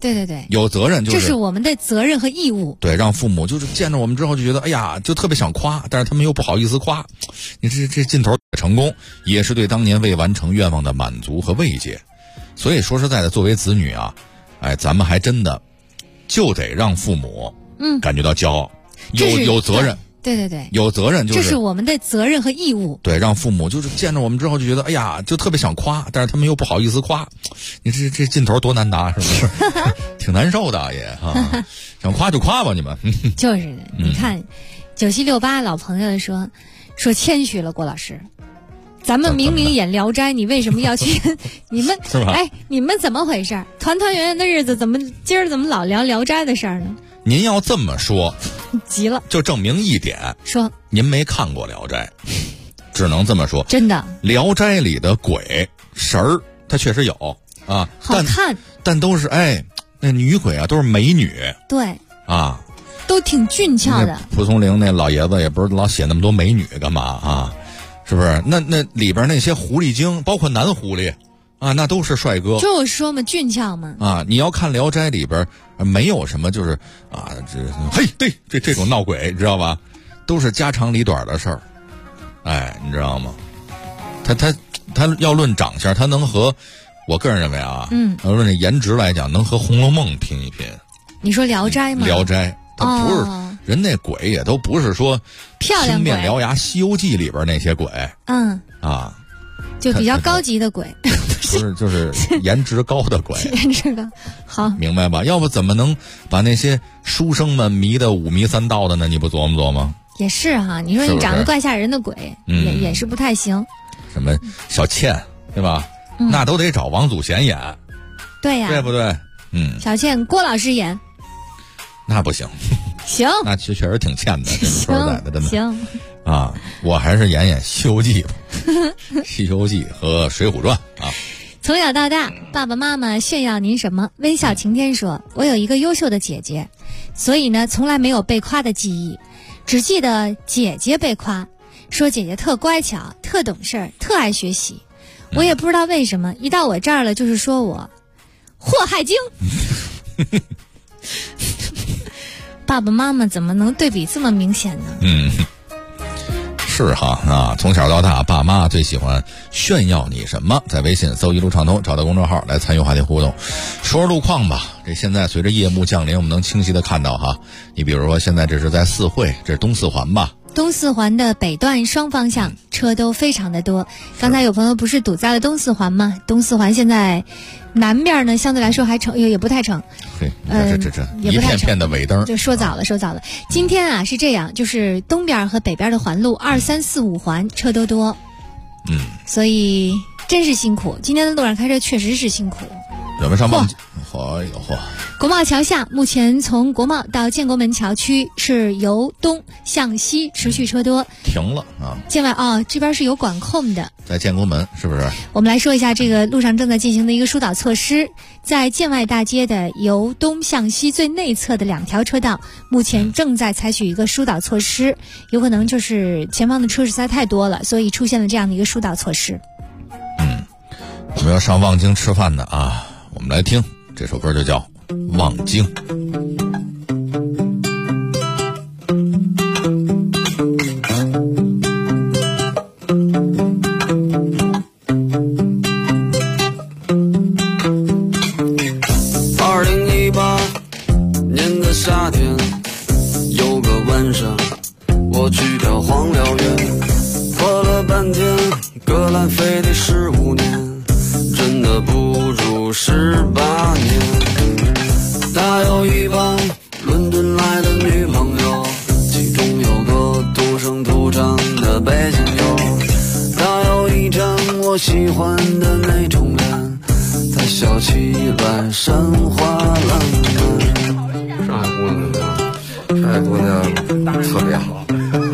对对对， 有责任就是这是我们的责任和义务。 对，让父母就是见着我们之后就觉得，哎呀，就特别想夸，但是他们又不好意思夸。你这劲头成功，也是对当年未完成愿望的满足和慰藉。所以说实在的，作为子女啊，哎，咱们还真的就得让父母感觉到骄傲，有责任。 对对对， 有责任就是这是我们的责任和义务。 对，让父母就是见着我们之后就觉得，哎呀，就特别想夸，但是他们又不好意思夸。你这劲头多难拿，是不是？挺难受的也啊，想夸就夸吧，你们。 就是的，你看，9768老朋友说谦虚了，郭老师。咱们明明演《聊斋》，你为什么要去？你们哎，你们怎么回事？团团圆圆的日子，今儿怎么老聊《聊斋》的事儿呢？ 您要这么说， 急了， 就证明一点， 说您没看过《聊斋》，只能这么说。 真的， 《聊斋》里的鬼神儿，它确实有啊， 好看， 但都是那女鬼啊，都是美女， 对啊， 都挺俊俏的。 蒲松龄那老爷子也不是老写那么多美女干嘛啊？是不是？那里边那些狐狸精，包括男狐狸啊，那都是帅哥。 就说嘛，俊俏嘛。 啊，你要看《聊斋》里边没有什么就是啊，这种闹鬼，知道吧？都是家长里短的事儿。哎，你知道吗？他要论长相，他能和我个人认为啊，要论这颜值来讲，能和《红楼梦》拼一拼。 你说《聊斋》吗？ 《聊斋》它不是。人那鬼也都不是说漂亮鬼、 青面獠牙、《西游记》里边那些鬼， 就比较高级的鬼， 不是就是颜值高的鬼， 颜值高，好， 明白吧？要不怎么能把那些书生们迷得五迷三道的呢？你不琢磨琢磨？ 也是哈，你说你长得怪吓人的鬼，也是不太行。 什么小倩对吧？那都得找王祖贤演， 对呀， 对不对？ 小倩郭老师演， 那不行。 行， 那确实挺欠的，说实在的，真的行啊，我还是演《西游记》吧，《西游记》和《水浒传》啊。 从小到大，爸爸妈妈炫耀您什么？微笑晴天说：“我有一个优秀的姐姐，所以呢，从来没有被夸的记忆，只记得姐姐被夸，说姐姐特乖巧、特懂事、特爱学习。我也不知道为什么，一到我这儿了，就是说我祸害精。”爸爸妈妈怎么能对比这么明显呢？ 是哈啊！从小到大，爸妈最喜欢炫耀你什么？在微信搜一路畅通，找到公众号来参与话题互动，说说路况吧。这现在随着夜幕降临，我们能清晰的看到哈。你比如说，现在这是在四惠，这是东四环吧？ 东四环的北段双方向车都非常的多。刚才有朋友不是堵在了东四环吗？东四环现在南面呢，相对来说还成，也不太成。 这一片片的尾灯， 就说早了。今天啊是这样，就是东边和北边的环路2、3、4、5环车都多，所以真是辛苦。今天的路上开车确实是辛苦。 准备上望京， 国贸桥下，目前从国贸到建国门桥区是由东向西持续车多， 停了啊。 建外这边是有管控的， 在建国门是不是？ 我们来说一下这个路上正在进行的一个疏导措施，在建外大街的由东向西最内侧的2条车道，目前正在采取一个疏导措施，有可能就是前方的车实在太多了，所以出现了这样的一个疏导措施。 我们要上望京吃饭的啊，我们来听这首歌，就叫《望京》。 2018年的夏天，有个晚上，我去跳黄辽源，喝了半天，格兰菲迪15年，真的不如18年。他有一帮伦敦来的女朋友，其中有个土生土长的北京友。他有一张我喜欢的那种脸，他笑起来山花烂漫。 上海姑娘特别好，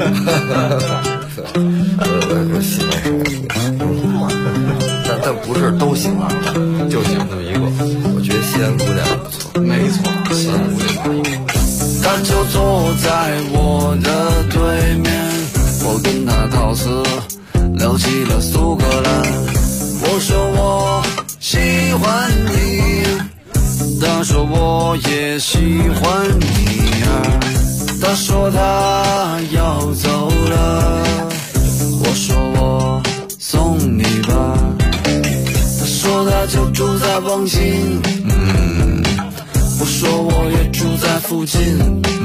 我喜欢上海姑娘，但不是都喜欢，就喜欢那么一个。我觉得西安姑娘不错，没错，西安姑娘。 他就坐在我的对面，我跟他套词，聊起了苏格兰。我说我喜欢你，当他说我也喜欢你啊，他说他要走了，我说我送你吧，他说他就住在望京，我说我也住在附近，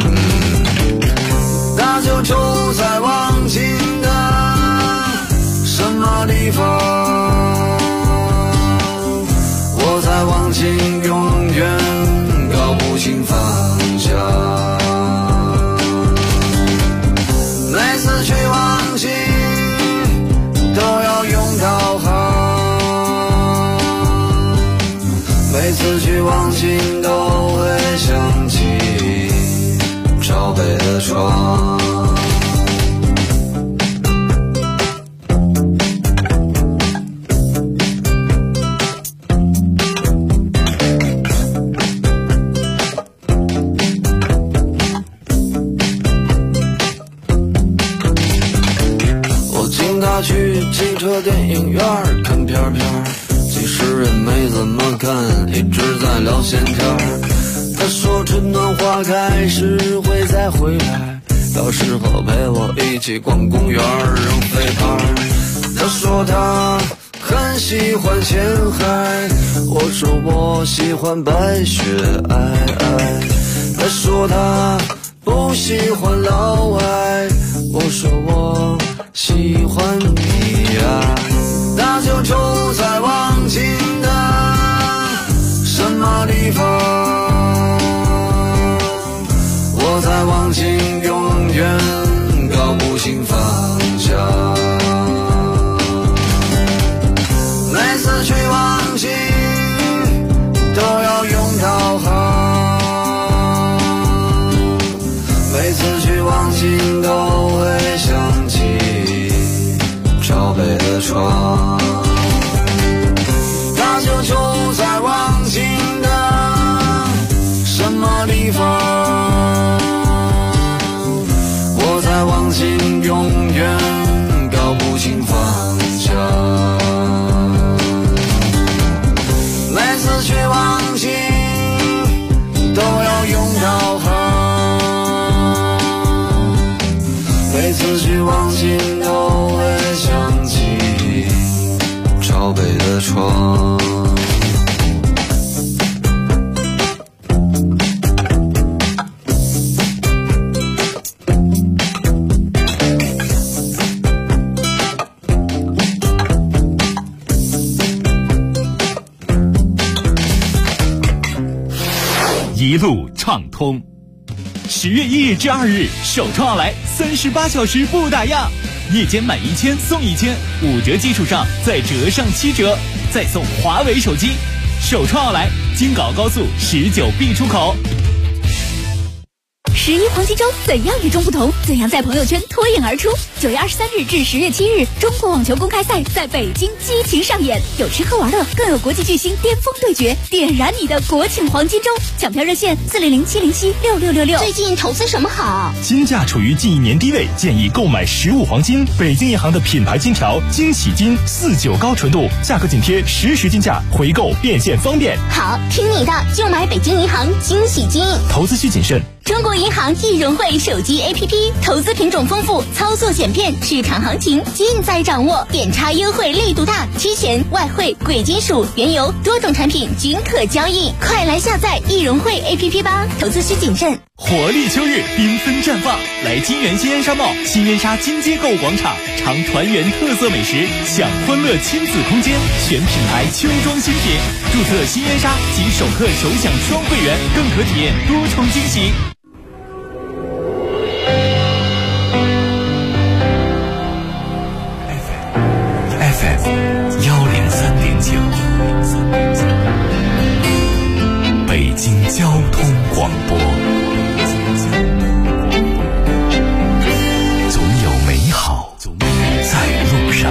他就住在望京的什么地方，我在望京永远搞不清方向，每次去望京都要用导航，每次去望京都会想起朝北的窗。去汽车电影院看片片，其实也没怎么看，一直在聊闲天。他说春暖花开时会再回来，到时候陪我一起逛公园扔飞盘。他说他很喜欢前海，我说我喜欢白雪皑皑。他说他不喜欢老外，我说我喜欢你啊，他就住在望京的什么地方，我在望京永远搞不清方向，每次去望京都要用导航，每次去望京都会想起朝北的窗，他就住在望京的什么地方，我在望京永远搞不清方向，每次去望京都要用导航，每次去望京都会想起朝北的窗。 一路畅通。10月1日至2日，首创奥莱38小时不打烊，夜间满1000送1000，5折基础上再折上7折，再送华为手机。首创奥莱，京港高速19B 出口。 11黄金周怎样与众不同？怎样在朋友圈脱颖而出？9月23日至10月7日，中国网球公开赛在北京激情上演，有吃喝玩乐，更有国际巨星巅峰对决，点燃你的国庆黄金周！抢票热线400-707-6666。 最近投资什么好？ 金价处于近1年低位，建议购买实物黄金。北京银行的品牌金条惊喜金49高纯度，价格紧贴实时金价，回购变现方便。 好，听你的，就买北京银行惊喜金。 投资需谨慎。 中国银行易融汇手机 APP， 投资品种丰富，操作简便，市场行情尽在掌握，点差优惠力度大，期权、外汇、贵金属、原油多种产品均可交易，快来下载易融汇 APP 吧！投资需谨慎。 活力秋日，缤纷绽放，来金源新安商贸新安沙金街购物广场，尝团圆特色美食，享欢乐亲子空间，全品牌秋装新品，注册新安沙及首客首享双会员，更可体验多重惊喜。 103.9，北京交通广播，总有美好在路上。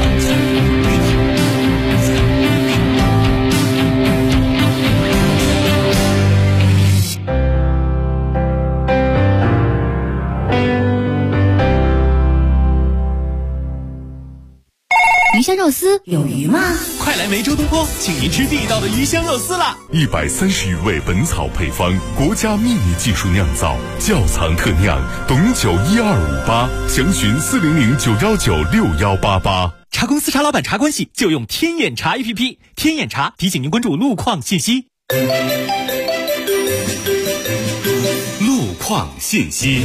于先生肉丝有鱼吗？ 快来梅州东坡，请您吃地道的鱼香肉丝啦 ！130余味本草配方，国家秘密技术酿造，窖藏特酿，董酒1258，详询400-919-6188。 茶公司茶老板茶关系就用天眼茶 APP， 天眼茶提醒您关注路况信息。 路况信息。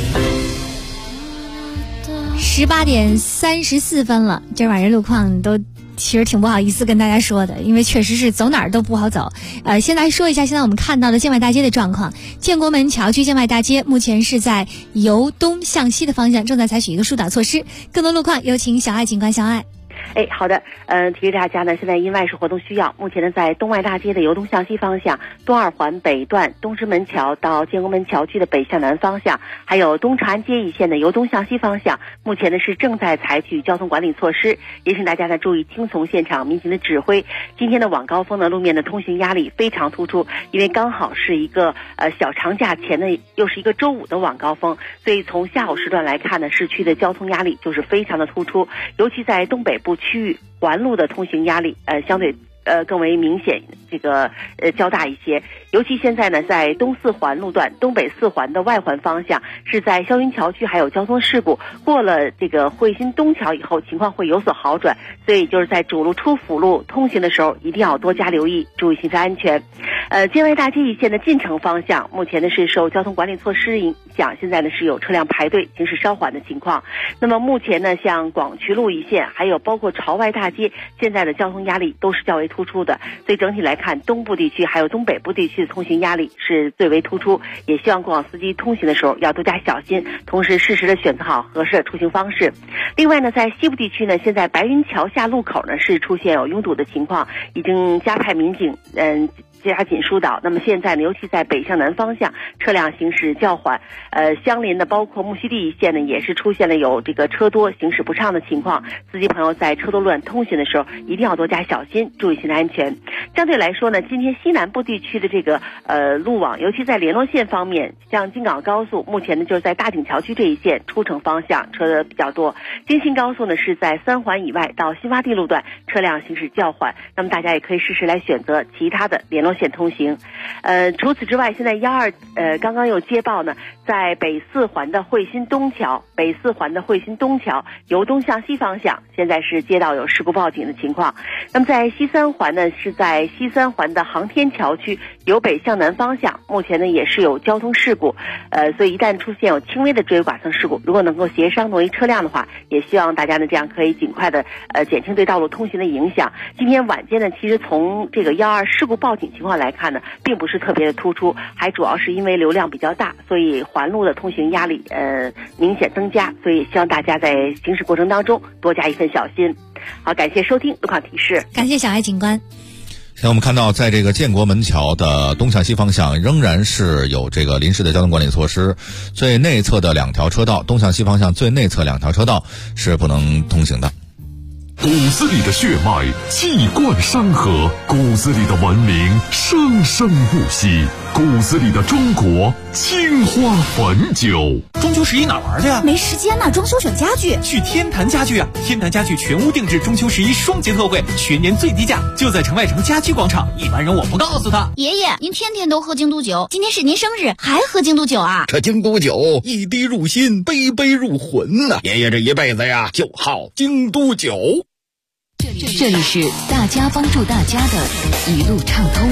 18点34分了，这晚上路况都其实挺不好意思跟大家说的，因为确实是走哪儿都不好走。先来说一下现在我们看到的建外大街的状况。建国门桥区建外大街目前是在由东向西的方向正在采取一个疏导措施。更多路况有请小爱警官小爱。 好的，提示大家呢，现在因外事活动需要，目前呢在东外大街的由东向西方向，东二环北段东直门桥到建国门桥区的北向南方向，还有东长安街一线的由东向西方向，目前呢是正在采取交通管理措施，也请大家呢注意听从现场民警的指挥。今天的晚高峰呢，路面的通行压力非常突出，因为刚好是一个小长假前的又是一个周五的晚高峰，所以从下午时段来看呢，市区的交通压力就是非常的突出，尤其在东北部区域环路的通行压力相对更为明显，较大一些。尤其现在呢，在东四环路段、东北四环的外环方向，是在霄云桥区还有交通事故，过了这个汇鑫东桥以后，情况会有所好转。所以就是在主路出辅路通行的时候，一定要多加留意，注意行车安全。建外大街一线的进城方向，目前呢是受交通管理措施影响，现在呢是有车辆排队，行驶稍缓的情况。那么目前呢，像广渠路一线，还有包括朝外大街，现在的交通压力都是较为突出的。所以整体来看，东部地区还有东北部地区的通行压力是最为突出，也希望过往司机通行的时候要多加小心，同时适时的选择好合适的出行方式。另外呢，在西部地区呢，现在白云桥下路口呢是出现有拥堵的情况，已经加派民警加紧疏导。那么现在呢，尤其在北向南方向，车辆行驶较缓，相邻的包括木樨地一线呢，也是出现了有这个车多行驶不畅的情况。司机朋友在车多路段通行的时候，一定要多加小心，注意行车安全。相对来说呢，今天西南部地区的这个路网，尤其在联络线方面，像京港高速目前呢就是在大井桥区这一线出城方向车比较多，京新高速呢是在3环以外到新发地路段车辆行驶较缓。那么大家也可以适时来选择其他的联络线通行。除此之外，现在刚刚又接报呢，在北四环的汇鑫东桥由东向西方向，现在是接到有事故报警的情况。那么在西三环呢，是在西三环的航天桥区由北向南方向，目前呢也是有交通事故，所以一旦出现有轻微的追剐蹭事故，如果能够协商挪移车辆的话，也希望大家呢这样可以尽快的减轻对道路通行的影响。今天晚间呢，其实从这个122事故报警情况来看呢，并不是特别的突出，还主要是因为流量比较大，所以环路的通行压力明显增加，所以希望大家在行驶过程当中多加一份小心。好，感谢收听路况提示， 感谢小爱警官。 现在我们看到，在这个建国门桥的东向西方向仍然是有这个临时的交通管理措施，最内侧的2条车道，东向西方向最内侧2条车道是不能通行的。 骨子里的血脉气贯山河，骨子里的文明生生不息，骨子里的中国青花汾酒。 中秋11哪玩去啊？ 没时间呢，装修选家具。 去天坛家具啊！天坛家具全屋定制中秋11双节特惠，全年最低价，就在城外城家居广场。一般人我不告诉他。 爷爷，您天天都喝京都酒，今天是您生日，还喝京都酒啊？ 这京都酒一滴入心，杯杯入魂呐！爷爷这一辈子呀，就好京都酒。 这里是大家帮助大家的一路畅通。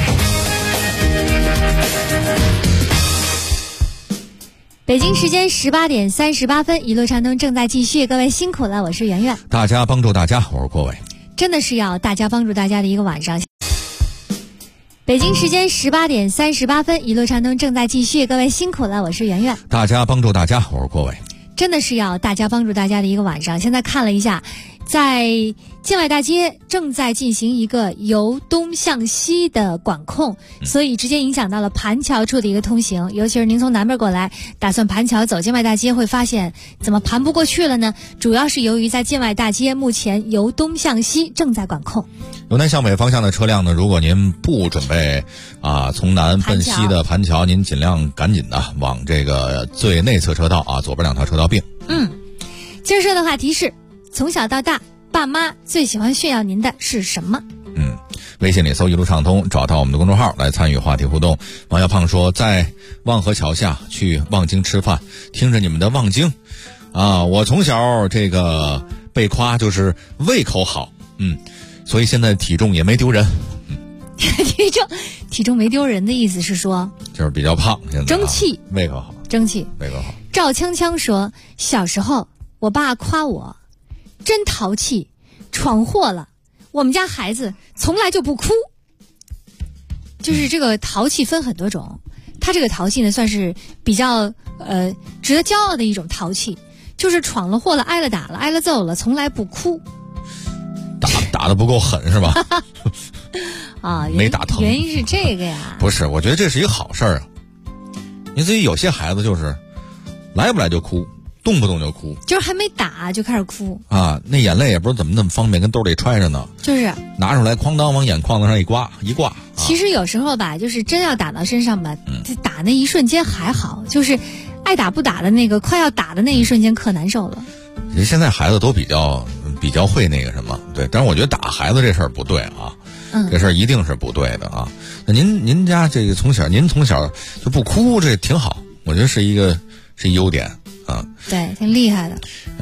北京时间18点38分，一路畅通正在继续，各位辛苦了，我是圆圆。 大家帮助大家，我是郭伟。 真的是要大家帮助大家的一个晚上。北京时间18点38分，一路畅通正在继续，各位辛苦了，我是圆圆。 大家帮助大家，我是郭伟。 真的是要大家帮助大家的一个晚上。现在看了一下，在建外大街正在进行一个由东向西的管控，所以直接影响到了盘桥处的一个通行。尤其是您从南边过来，打算盘桥走建外大街，会发现怎么盘不过去了呢？主要是由于在建外大街目前由东向西正在管控。 由南向北方向的车辆呢，如果您不准备从南奔西的盘桥，您尽量赶紧的往这个最内侧车道左边2条车道并。 今儿说的话题是：从小到大， 爸妈最喜欢炫耀您的是什么？ 微信里搜一路畅通，找到我们的公众号来参与话题互动。王小胖说，在望河桥下去望京吃饭，听着你们的望京啊，我从小这个被夸就是胃口好，所以现在体重也没丢人。 体重没丢人的意思是说， 就是比较胖，现在争气， 胃口好， 争气， 胃口好。 赵锵锵说，小时候我爸夸我真淘气，闯祸了。我们家孩子从来就不哭。就是这个淘气分很多种，他这个淘气呢算是比较值得骄傲的一种淘气，就是闯了祸了，挨了打了，挨了揍了，从来不哭。 打得不够狠是吧？ 啊， 没打疼。 原因是这个呀？ 不是，我觉得这是一个好事儿啊。你至于有些孩子就是来不来就哭，动不动就哭， 就是还没打就开始哭啊！那眼泪也不知道怎么那么方便，跟兜里揣着呢。 就是拿出来，哐当往眼眶子上一挂。 其实有时候吧，就是真要打到身上吧，打那一瞬间还好，就是爱打不打的那个，快要打的那一瞬间可难受了。 其实现在孩子都比较会那个什么，对，但是我觉得打孩子这事儿不对啊，这事儿一定是不对的啊。那您家这个您从小就不哭，这挺好，我觉得是一优点啊。 对，挺厉害的。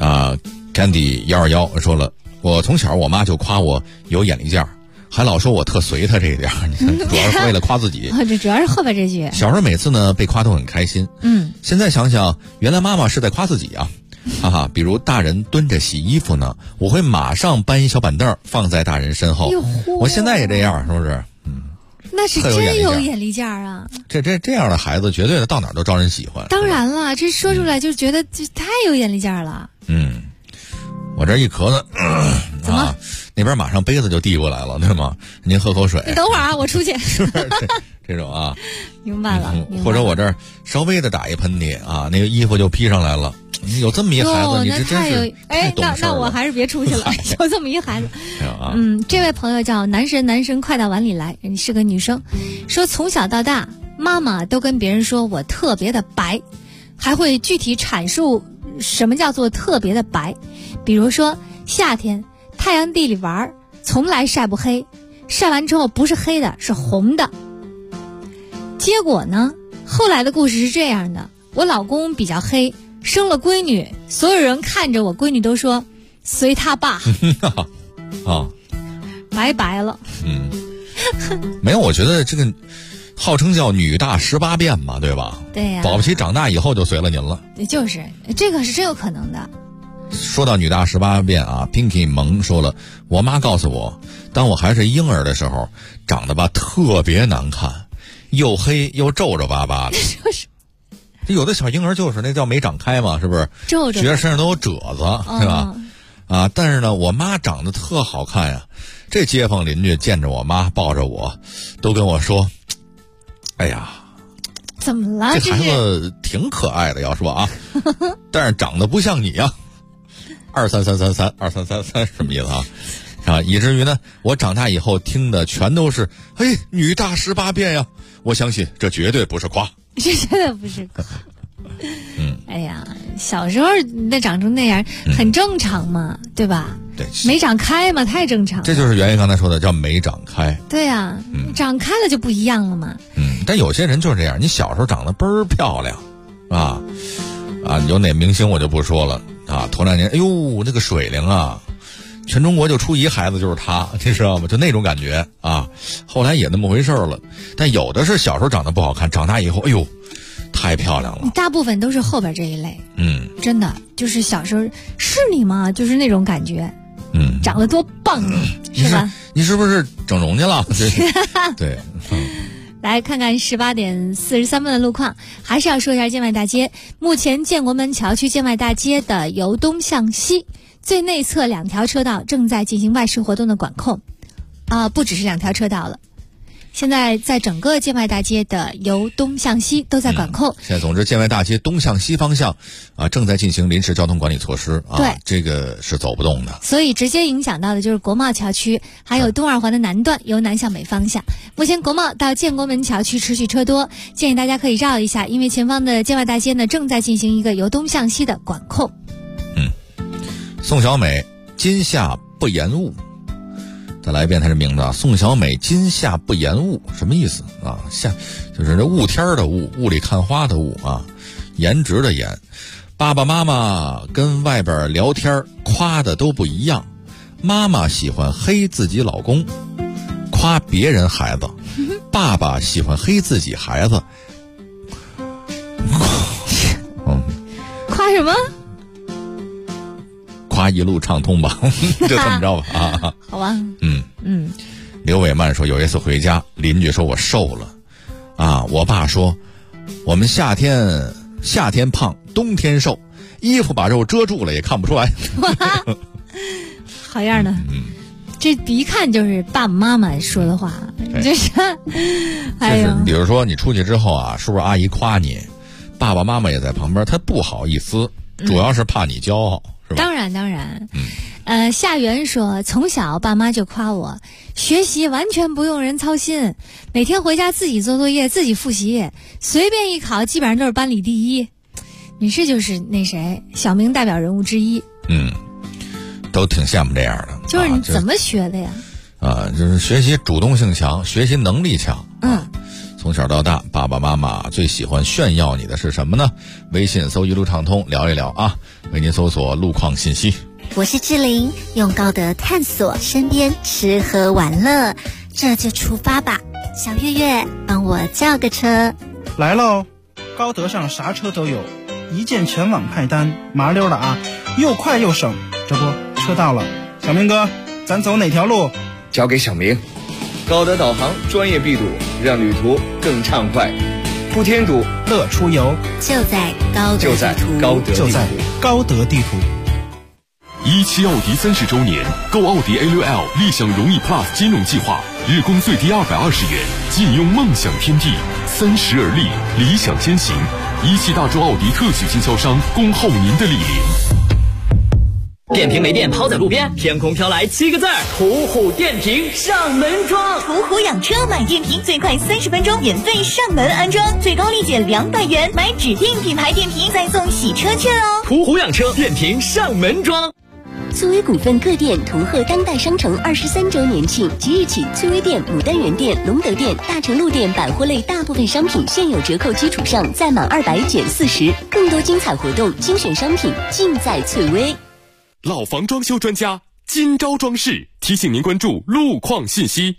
Candy 121说了，我从小我妈就夸我有眼力劲儿，还老说我特随她这一点，你看，主要是为了夸自己。 这主要是后边这句。 小时候每次呢被夸都很开心，现在想想，原来妈妈是在夸自己啊。哈哈，比如大人蹲着洗衣服呢，我会马上搬一小板凳放在大人身后。我现在也这样，是不是？ 那是真有眼力劲儿啊！ 这样的孩子，绝对的到哪儿都招人喜欢。 当然了，这说出来就觉得这太有眼力劲儿了。 我这一咳嗽， 怎么？ 那边马上杯子就递过来了，对吗？您喝口水。 你等会儿啊，我出去。 是不是这种啊？ 明白了。 或者我这儿稍微的打一喷嚏啊，那个衣服就披上来了。有这么一孩子，你这真是太懂事了。 那我还是别出去了。有这么一孩子，这位朋友叫男神快到碗里来，是个女生，说从小到大，妈妈都跟别人说我特别的白，还会具体阐述什么叫做特别的白，比如说夏天太阳地里玩，从来晒不黑，晒完之后不是黑的，是红的。结果呢，后来的故事是这样的，我老公比较黑。生了闺女，所有人看着我闺女都说随他爸拜拜了。 没有，我觉得这个号称叫女大18变嘛，对吧？ 对呀， 保不齐长大以后就随了您了。 就是这个是真有可能的。 说到女大18变啊 ，Pinky 萌说了，我妈告诉我，当我还是婴儿的时候，长得吧特别难看，又黑又皱皱巴巴的。有的小婴儿就是那叫没长开嘛，是不是？ 皱觉得身上都有褶子，对吧？但是呢，我妈长得特好看呀。这街坊邻居见着我妈抱着我，都跟我说：“哎呀， 怎么了？ 这孩子挺可爱的，要说啊，但是长得不像你呀。”23333233什么意思啊？以至于呢，我长大以后听的全都是“嘿，女大18变呀”。我相信这绝对不是夸。 这真的不是夸。哎呀，小时候那长成那样很正常嘛，对吧？ 对， 没长开嘛，太正常了。 这就是袁毅刚才说的叫没长开。 对呀，长开了就不一样了嘛。 但有些人就是这样，你小时候长得倍儿漂亮，有哪明星我就不说了啊。头2年，哎呦，那个水灵啊，全中国就出一孩子就是他，你知道吗？就那种感觉啊。后来也那么回事了，但有的是小时候长得不好看，长大以后，哎呦，太漂亮了。 大部分都是后边这一类。真的就是小时候是你吗？就是那种感觉。长得多棒啊，是吧？ 你是不是整容去了？对。 来看看18点43分的路况，还是要说一下建外大街。目前建国门桥区建外大街的由东向西最内侧2条车道正在进行外事活动的管控，不只是2条车道了。现在在整个建外大街的由东向西都在管控。 现在总之建外大街东向西方向正在进行临时交通管理措施对， 这个是走不动的。 所以直接影响到的就是国贸桥区，还有东2环的南段由南向北方向。目前国贸到建国门桥区持续车多，建议大家可以绕一下，因为前方的建外大街呢正在进行一个由东向西的管控。 宋小美今夏不言误。再来一遍他这名字啊，宋小美今夏不言误，什么意思啊？夏就是这雾天的雾，雾里看花的雾啊，颜值的颜。爸爸妈妈跟外边聊天夸的都不一样，妈妈喜欢黑自己老公，夸别人孩子，爸爸喜欢黑自己孩子。 夸什么？ 夸一路畅通吧，就这么着吧啊。 好吧。 刘伟曼说，有一次回家，邻居说我瘦了啊，我爸说我们夏天胖，冬天瘦，衣服把肉遮住了也看不出来。 好样的。这一看就是爸爸妈妈说的话，就是比如说你出去之后啊，叔叔阿姨夸你，爸爸妈妈也在旁边，他不好意思，主要是怕你骄傲，是吧？ 当然。夏元说，从小爸妈就夸我学习完全不用人操心，每天回家自己做作业，自己复习，随便一考基本上都是班里第一。你这就是那谁小明代表人物之一。 都挺羡慕这样的。 就是你怎么学的呀？ 就是学习主动性强，学习能力强。从小到大，爸爸妈妈最喜欢炫耀你的是什么呢？微信搜一路畅通聊一聊啊，为您搜索路况信息。 我是志玲，用高德探索身边吃喝玩乐，这就出发吧。小月月，帮我叫个车。 来喽，高德上啥车都有，一键全网派单，麻溜的啊，又快又省。这不，车到了，小明哥，咱走哪条路？ 交给小明。高德导航专业闭堵，让旅途更畅快，不添堵， 乐出游， 就在高德地图。 17奥迪30周年，购奥迪 A6L 立享荣誉 Plus 金融计划，日供最低220元，尽用梦想天地，30而立，理想先行。17大洲奥迪特许经销商恭候您的莅临。 电瓶没电抛在路边，天空飘来7个字儿：途虎电瓶上门装。 途虎养车买电瓶最快30分钟免费上门安装，最高立减200元，买指定品牌电瓶再送洗车券哦。 途虎养车电瓶上门装。 翠微股份各店图贺当代商城23周年庆，即日起，翠微店、牡丹园店、隆德店、大成路店百货类大部分商品现有折扣基础上，再满200减40，更多精彩活动、精选商品尽在翠微。 老房装修专家金招装饰提醒您关注路况信息。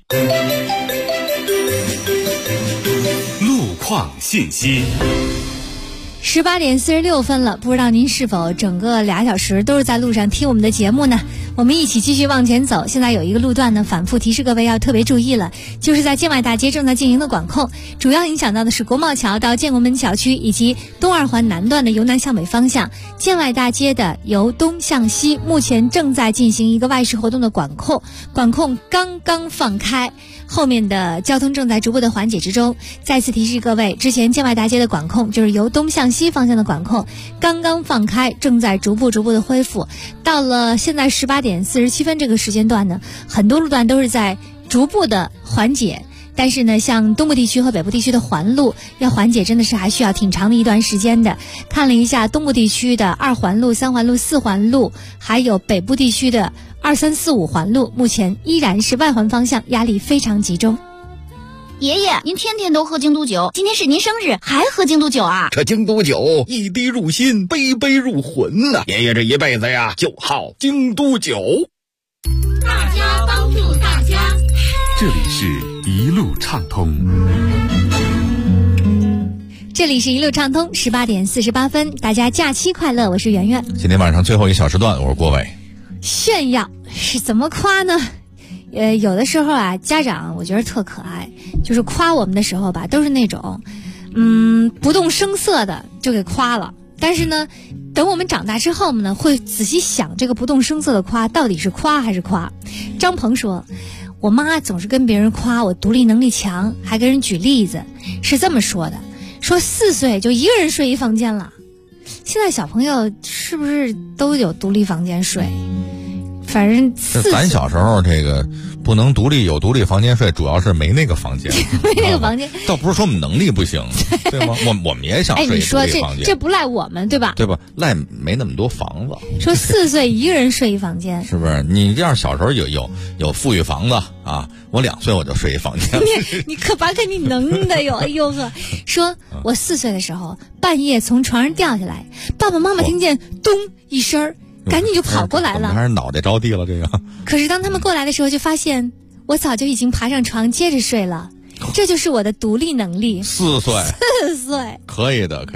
路况信息。 18点46分了，不知道您是否整个2小时都是在路上听我们的节目呢？我们一起继续往前走。现在有一个路段呢，反复提示各位要特别注意了，就是在建外大街正在进行的管控，主要影响到的是国贸桥到建国门桥区以及东二环南段的由南向北方向。建外大街的由东向西目前正在进行一个外事活动的管控，管控刚刚放开，后面的交通正在逐步的缓解之中。再次提示各位，之前建外大街的管控就是由东向西方向的管控刚刚放开，正在逐步的恢复。到了现在18点47分这个时间段呢，很多路段都是在逐步的缓解，但是呢，像东部地区和北部地区的环路要缓解真的是还需要挺长的一段时间的。看了一下东部地区的2环路、3环路、4环路，还有北部地区的2、3、4、5环路，目前依然是外环方向压力非常集中。 爷爷，您天天都喝京都酒，今天是您生日，还喝京都酒啊？ 这京都酒一滴入心，杯杯入魂呐！爷爷这一辈子呀，就好京都酒。 大家帮助大家， 这里是一路畅通。 这里是一路畅通，18点48分，大家假期快乐，我是圆圆。 今天晚上最后一小时段，我是郭伟。 炫耀是怎么夸呢？有的时候啊，家长我觉得特可爱，就是夸我们的时候吧，都是那种不动声色的就给夸了。但是呢，等我们长大之后呢，会仔细想这个不动声色的夸到底是夸还是夸。张鹏说，我妈总是跟别人夸我独立能力强，还跟人举例子，是这么说的，说4岁就一个人睡一房间了。现在小朋友是不是都有独立房间睡？反正咱小时候这个不能独立有独立房间睡，主要是没那个房间， 没那个房间， 倒不是说我们能力不行，对吗？我们也想睡独立房间。 你说这不赖我们对吧？ 对吧？赖没那么多房子。 说4岁一个人睡一房间， 是不是？你这样小时候有富裕房子啊，我2岁我就睡一房间。 你可把你能的哟，哎呦呵！说我4岁的时候半夜从床上掉下来，爸爸妈妈听见咚一声，赶紧就跑过来了， 还是脑袋着地了这个。 可是当他们过来的时候，就发现我早就已经爬上床接着睡了。这就是我的独立能力。 4岁 ，4岁， 可以的，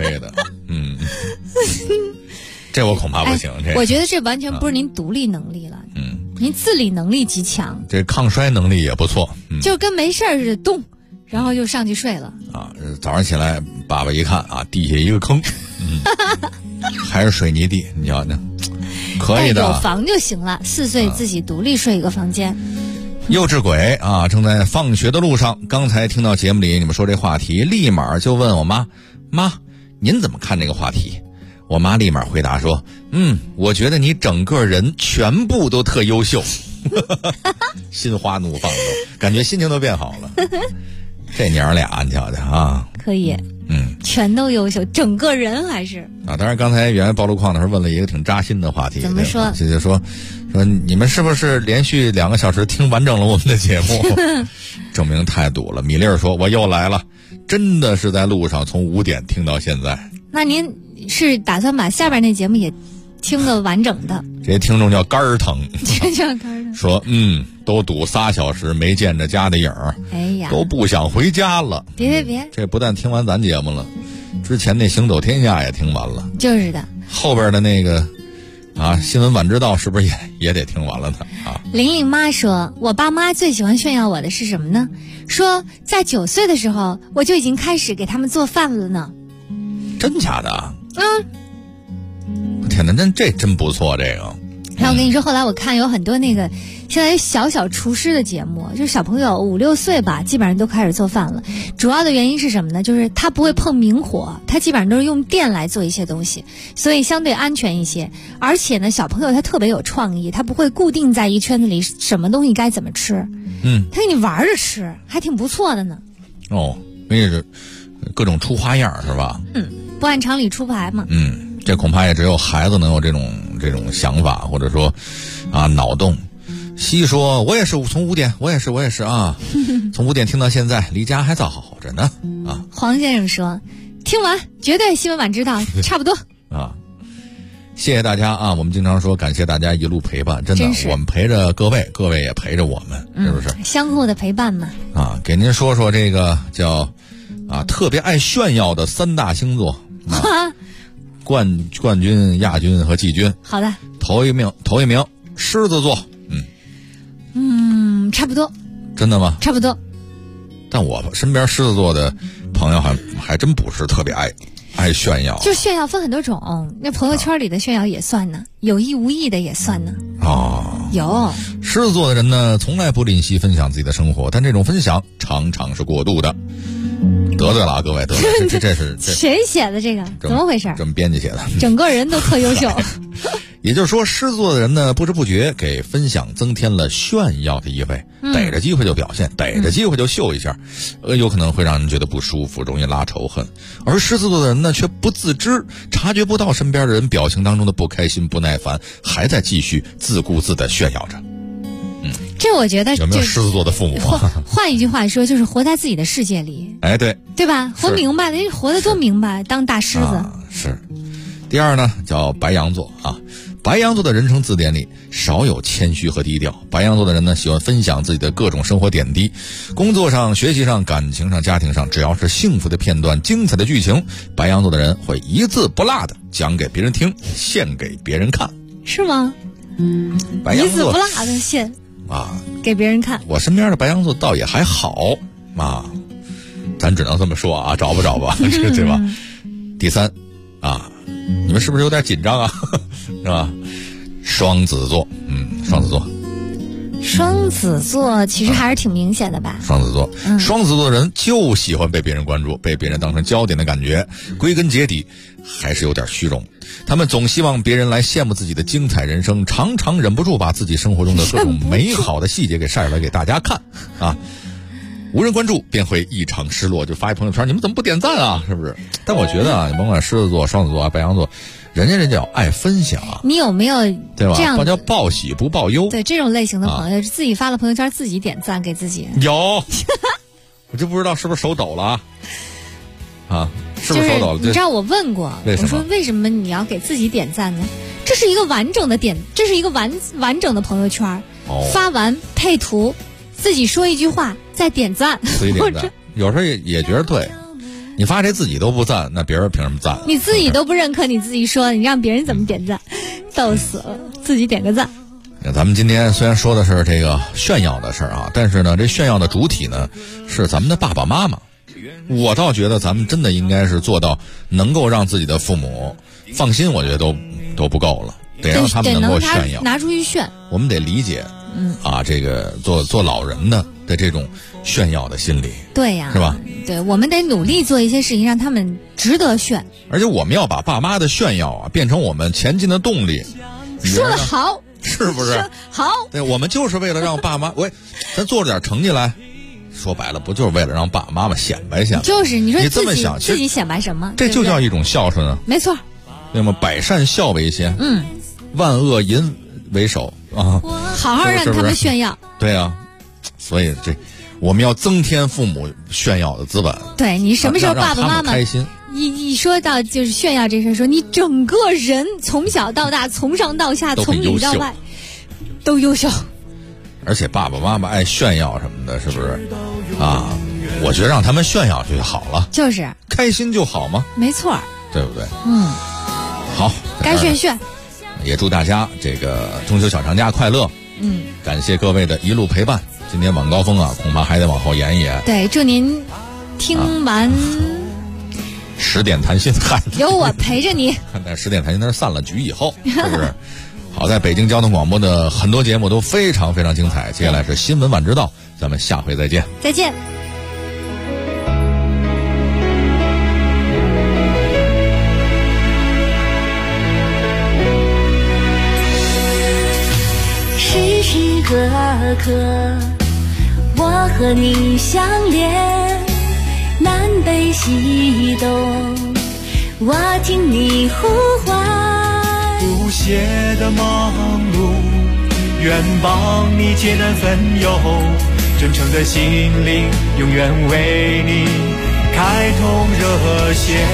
这我恐怕不行。 我觉得这完全不是您独立能力了，您自理能力极强， 这抗摔能力也不错， 就跟没事似的动，然后就上去睡了。 早上起来，爸爸一看地下一个坑，还是水泥地，你瞧瞧，可以的， 有房就行了。4岁自己独立睡一个房间。 幼稚鬼正在放学的路上，刚才听到节目里你们说这话题，立马就问我妈，您怎么看这个话题？我妈立马回答说，我觉得你整个人全部都特优秀。心花怒放，感觉心情都变好了。这娘俩你瞧瞧可以，全都优秀，整个人还是当然刚才原来暴露框的时候问了一个挺扎心的话题， 怎么说？ 就说你们是不是连续2个小时听完整了我们的节目？证明太堵了。米粒儿说，我又来了，真的是在路上从5点听到现在。 那您是打算把下边那节目也听个完整的？ 这些听众叫肝儿疼， 这叫肝儿疼。 说都堵3小时没见着家的影儿， 哎呀， 都不想回家了。 别， 这不但听完咱节目了，之前那行走天下也听完了， 就是的。 后边的那个新闻晚知道是不是也得听完了呢？ 玲玲妈说，我爸妈最喜欢炫耀我的是什么呢？说在9岁的时候我就已经开始给他们做饭了呢。 真假的？天哪，这真不错，这个。 然后我跟你说，后来我看有很多那个现在小厨师的节目，就是小朋友5、6岁吧，基本上都开始做饭了。主要的原因是什么呢？就是他不会碰明火，他基本上都是用电来做一些东西，所以相对安全一些。而且呢，小朋友他特别有创意，他不会固定在一圈子里，什么东西该怎么吃，他给你玩着吃，还挺不错的呢。 那是各种出花样是吧？ 不按常理出牌嘛。 这恐怕也只有孩子能有这种想法，或者说脑洞。西说，我也是从5点，我也是从5点听到现在，离家还早着呢黄先生说，听完绝对新闻晚知道，差不多谢谢大家我们经常说感谢大家一路陪伴，真的我们陪着各位，各位也陪着我们，是不是相互的陪伴嘛？ 给您说说这个叫特别爱炫耀的3大星座冠军、亚军和季军。 好的， 头一名狮子座。 差不多。 真的吗？ 差不多。 但我身边狮子座的朋友还真不是特别爱炫耀。 就炫耀分很多种，那朋友圈里的炫耀也算呢，有意无意的也算呢。有。 狮子座的人呢，从来不吝惜分享自己的生活，但这种分享常常是过度的。得罪了各位，得罪了，这是谁写的这个？怎么回事？ 这么编辑写的， 整个人都特优秀。 也就是说，狮子座的人呢，不知不觉给分享增添了炫耀的意味，逮着机会就表现，逮着机会就秀一下，有可能会让人觉得不舒服，容易拉仇恨。而狮子座的人呢，却不自知，察觉不到身边的人表情当中的不开心、不耐烦，还在继续自顾自地炫耀着。 这我觉得有没有狮子座的父母换一句话说，就是活在自己的世界里。对吧？活明白的，活得多明白，当大狮子。 是。第二呢，叫白羊座白羊座的人生字典里少有谦虚和低调。白羊座的人呢，喜欢分享自己的各种生活点滴，工作上、学习上、感情上、家庭上，只要是幸福的片段、精彩的剧情，白羊座的人会一字不落的讲给别人听，献给别人看。 是吗？ 白羊座一字不落的献给别人看。 我身边的白羊座倒也还好咱只能这么说找吧对吧？第3你们是不是有点紧张是吧？双子座， 双子座其实还是挺明显的吧？ 双子座，双子座的人就喜欢被别人关注，被别人当成焦点的感觉，归根结底还是有点虚荣。他们总希望别人来羡慕自己的精彩人生，常常忍不住把自己生活中的各种美好的细节给晒出来给大家看啊。无人关注便会异常失落，就发一朋友圈，你们怎么不点赞啊？是不是？但我觉得啊，你甭管狮子座、双子座啊、白羊座，人家叫爱分享。 你有没有对吧？ 这样叫报喜不报忧？ 对，这种类型的朋友，自己发了朋友圈，自己点赞给自己。 有，我就不知道是不是手抖了啊？是不是手抖了？ 你知道我问过，我说为什么你要给自己点赞呢？这是一个完整的这是一个完整的朋友圈，发完配图。自己说一句话，再点赞， 自己点赞，有时候也觉得对。你发这自己都不赞，那别人凭什么赞？ 你自己都不认可，你自己说，你让别人怎么点赞？逗死了，自己点个赞。 咱们今天虽然说的是这个炫耀的事儿啊，但是呢，这炫耀的主体呢是咱们的爸爸妈妈。我倒觉得咱们真的应该是做到能够让自己的父母放心，我觉得都不够了，得让他们能够炫耀， 拿出去炫。 我们得理解。这个做老人的这种炫耀的心理， 对呀， 是吧？ 对，我们得努力做一些事情，让他们值得炫。 而且我们要把爸妈的炫耀啊，变成我们前进的动力。 说得好， 是不是？ 好， 对，我们就是为了让爸妈，咱做着点成绩来。说白了，不就是为了让爸爸妈妈显摆显摆？ 就是你说你这么想， 自己显摆什么？ 这就叫一种孝顺啊。 没错。 那么百善孝为先，万恶淫为首啊。 好好让他们炫耀。 对啊，所以我们要增添父母炫耀的资本。 对，你什么时候爸爸妈妈开心？ 一说到就是炫耀这事，说你整个人从小到大，从上到下，从里到外都优秀。 而且爸爸妈妈爱炫耀什么的，是不是啊？我觉得让他们炫耀就好了， 就是开心就好吗？ 没错， 对不对？好， 该炫炫。 也祝大家这个中秋小长假快乐。感谢各位的一路陪伴。今天晚高峰啊，恐怕还得往后延一延。 对，祝您听完 10点谈心， 有我陪着你。 但10点谈心那是散了局以后，是不是？好在北京交通广播的很多节目都非常非常精彩。接下来是新闻晚知道，咱们下回再见。 再见。 时时刻刻，我和你相连，南北西东，我听你呼唤。 不懈的忙碌，愿帮你解难分忧，真诚的心灵，永远为你开通热线。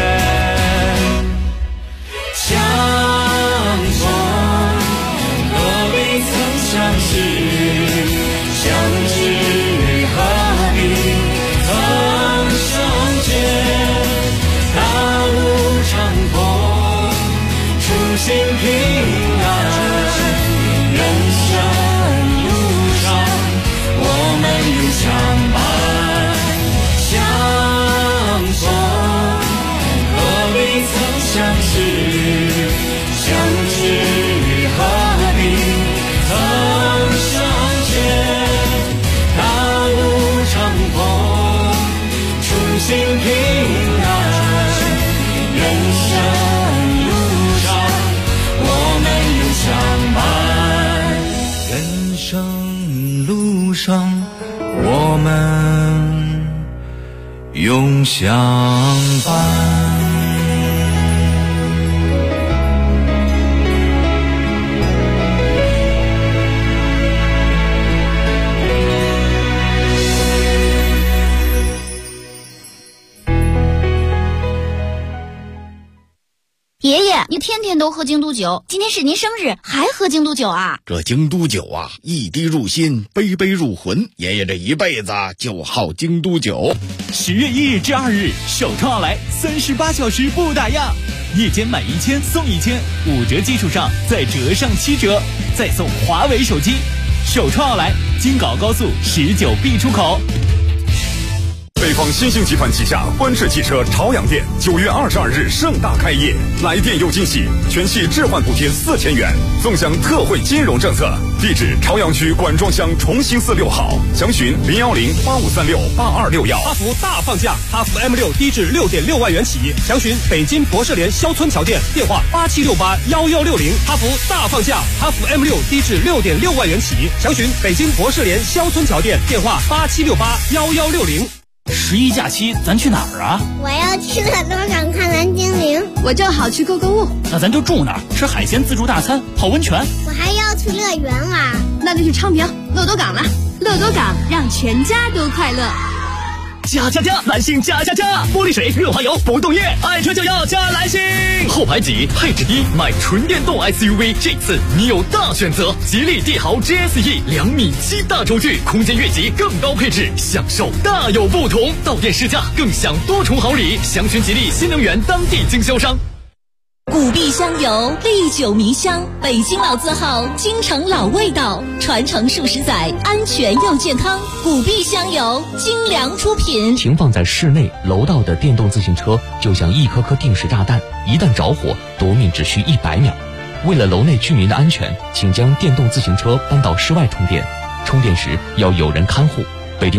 相逢何必曾相识，相知何必曾相见。大路长风，初心平安，人生路上我们永相伴。相逢何必曾相识，相知何必曾相见。大路长风，初心平安，人生路上我们永相伴。人生路上我们永相伴。 爷爷，你天天都喝京都酒，今天是您生日还喝京都酒啊？ 这京都酒啊，一滴入心，杯杯入魂。爷爷这一辈子就好京都酒。 10月1日至2日，首创奥莱38小时不打烊，夜间买1000送1000，5折基础上再折上7折，再送华为手机。首创奥莱，京港澳高速19B出口。 北方新兴集团旗下观致汽车朝阳店9月22日盛大开业，来店有惊喜，全系置换补贴4000元，纵享特惠金融政策。地址：朝阳区管庄乡重兴寺6号，详询01085368261。 哈弗大放价，哈弗 M6低至6.6万元起，详询北京博士联肖村桥店，电话87681160。哈弗大放价，哈弗 M6低至6.6万元起，详询北京博士联肖村桥店，电话87681160。 11假期咱去哪儿啊？ 我要去乐多港看蓝精灵。 我正好去购物。 那咱就住哪儿？吃海鲜自助大餐，泡温泉。 我还要去乐园玩。 那就去昌平乐多港了。乐多港让全家都快乐。 加！蓝星加！玻璃水、润滑油、不动液，爱车就要加蓝星。后排挤，配置低，买纯电动 SUV， 这次你有大选择。吉利帝豪 GSE 2.7米大轴距，空间越级更高配置，享受大有不同。到店试驾更享多重好礼，详询吉利新能源当地经销商。 古碧香油，历久弥香，北京老字号，京城老味道，传承数十载，安全又健康。古碧香油，精良出品。 停放在室内楼道的电动自行车就像一颗颗定时炸弹，一旦着火，夺命只需100秒。为了楼内居民的安全，请将电动自行车搬到室外充电，充电时要有人看护。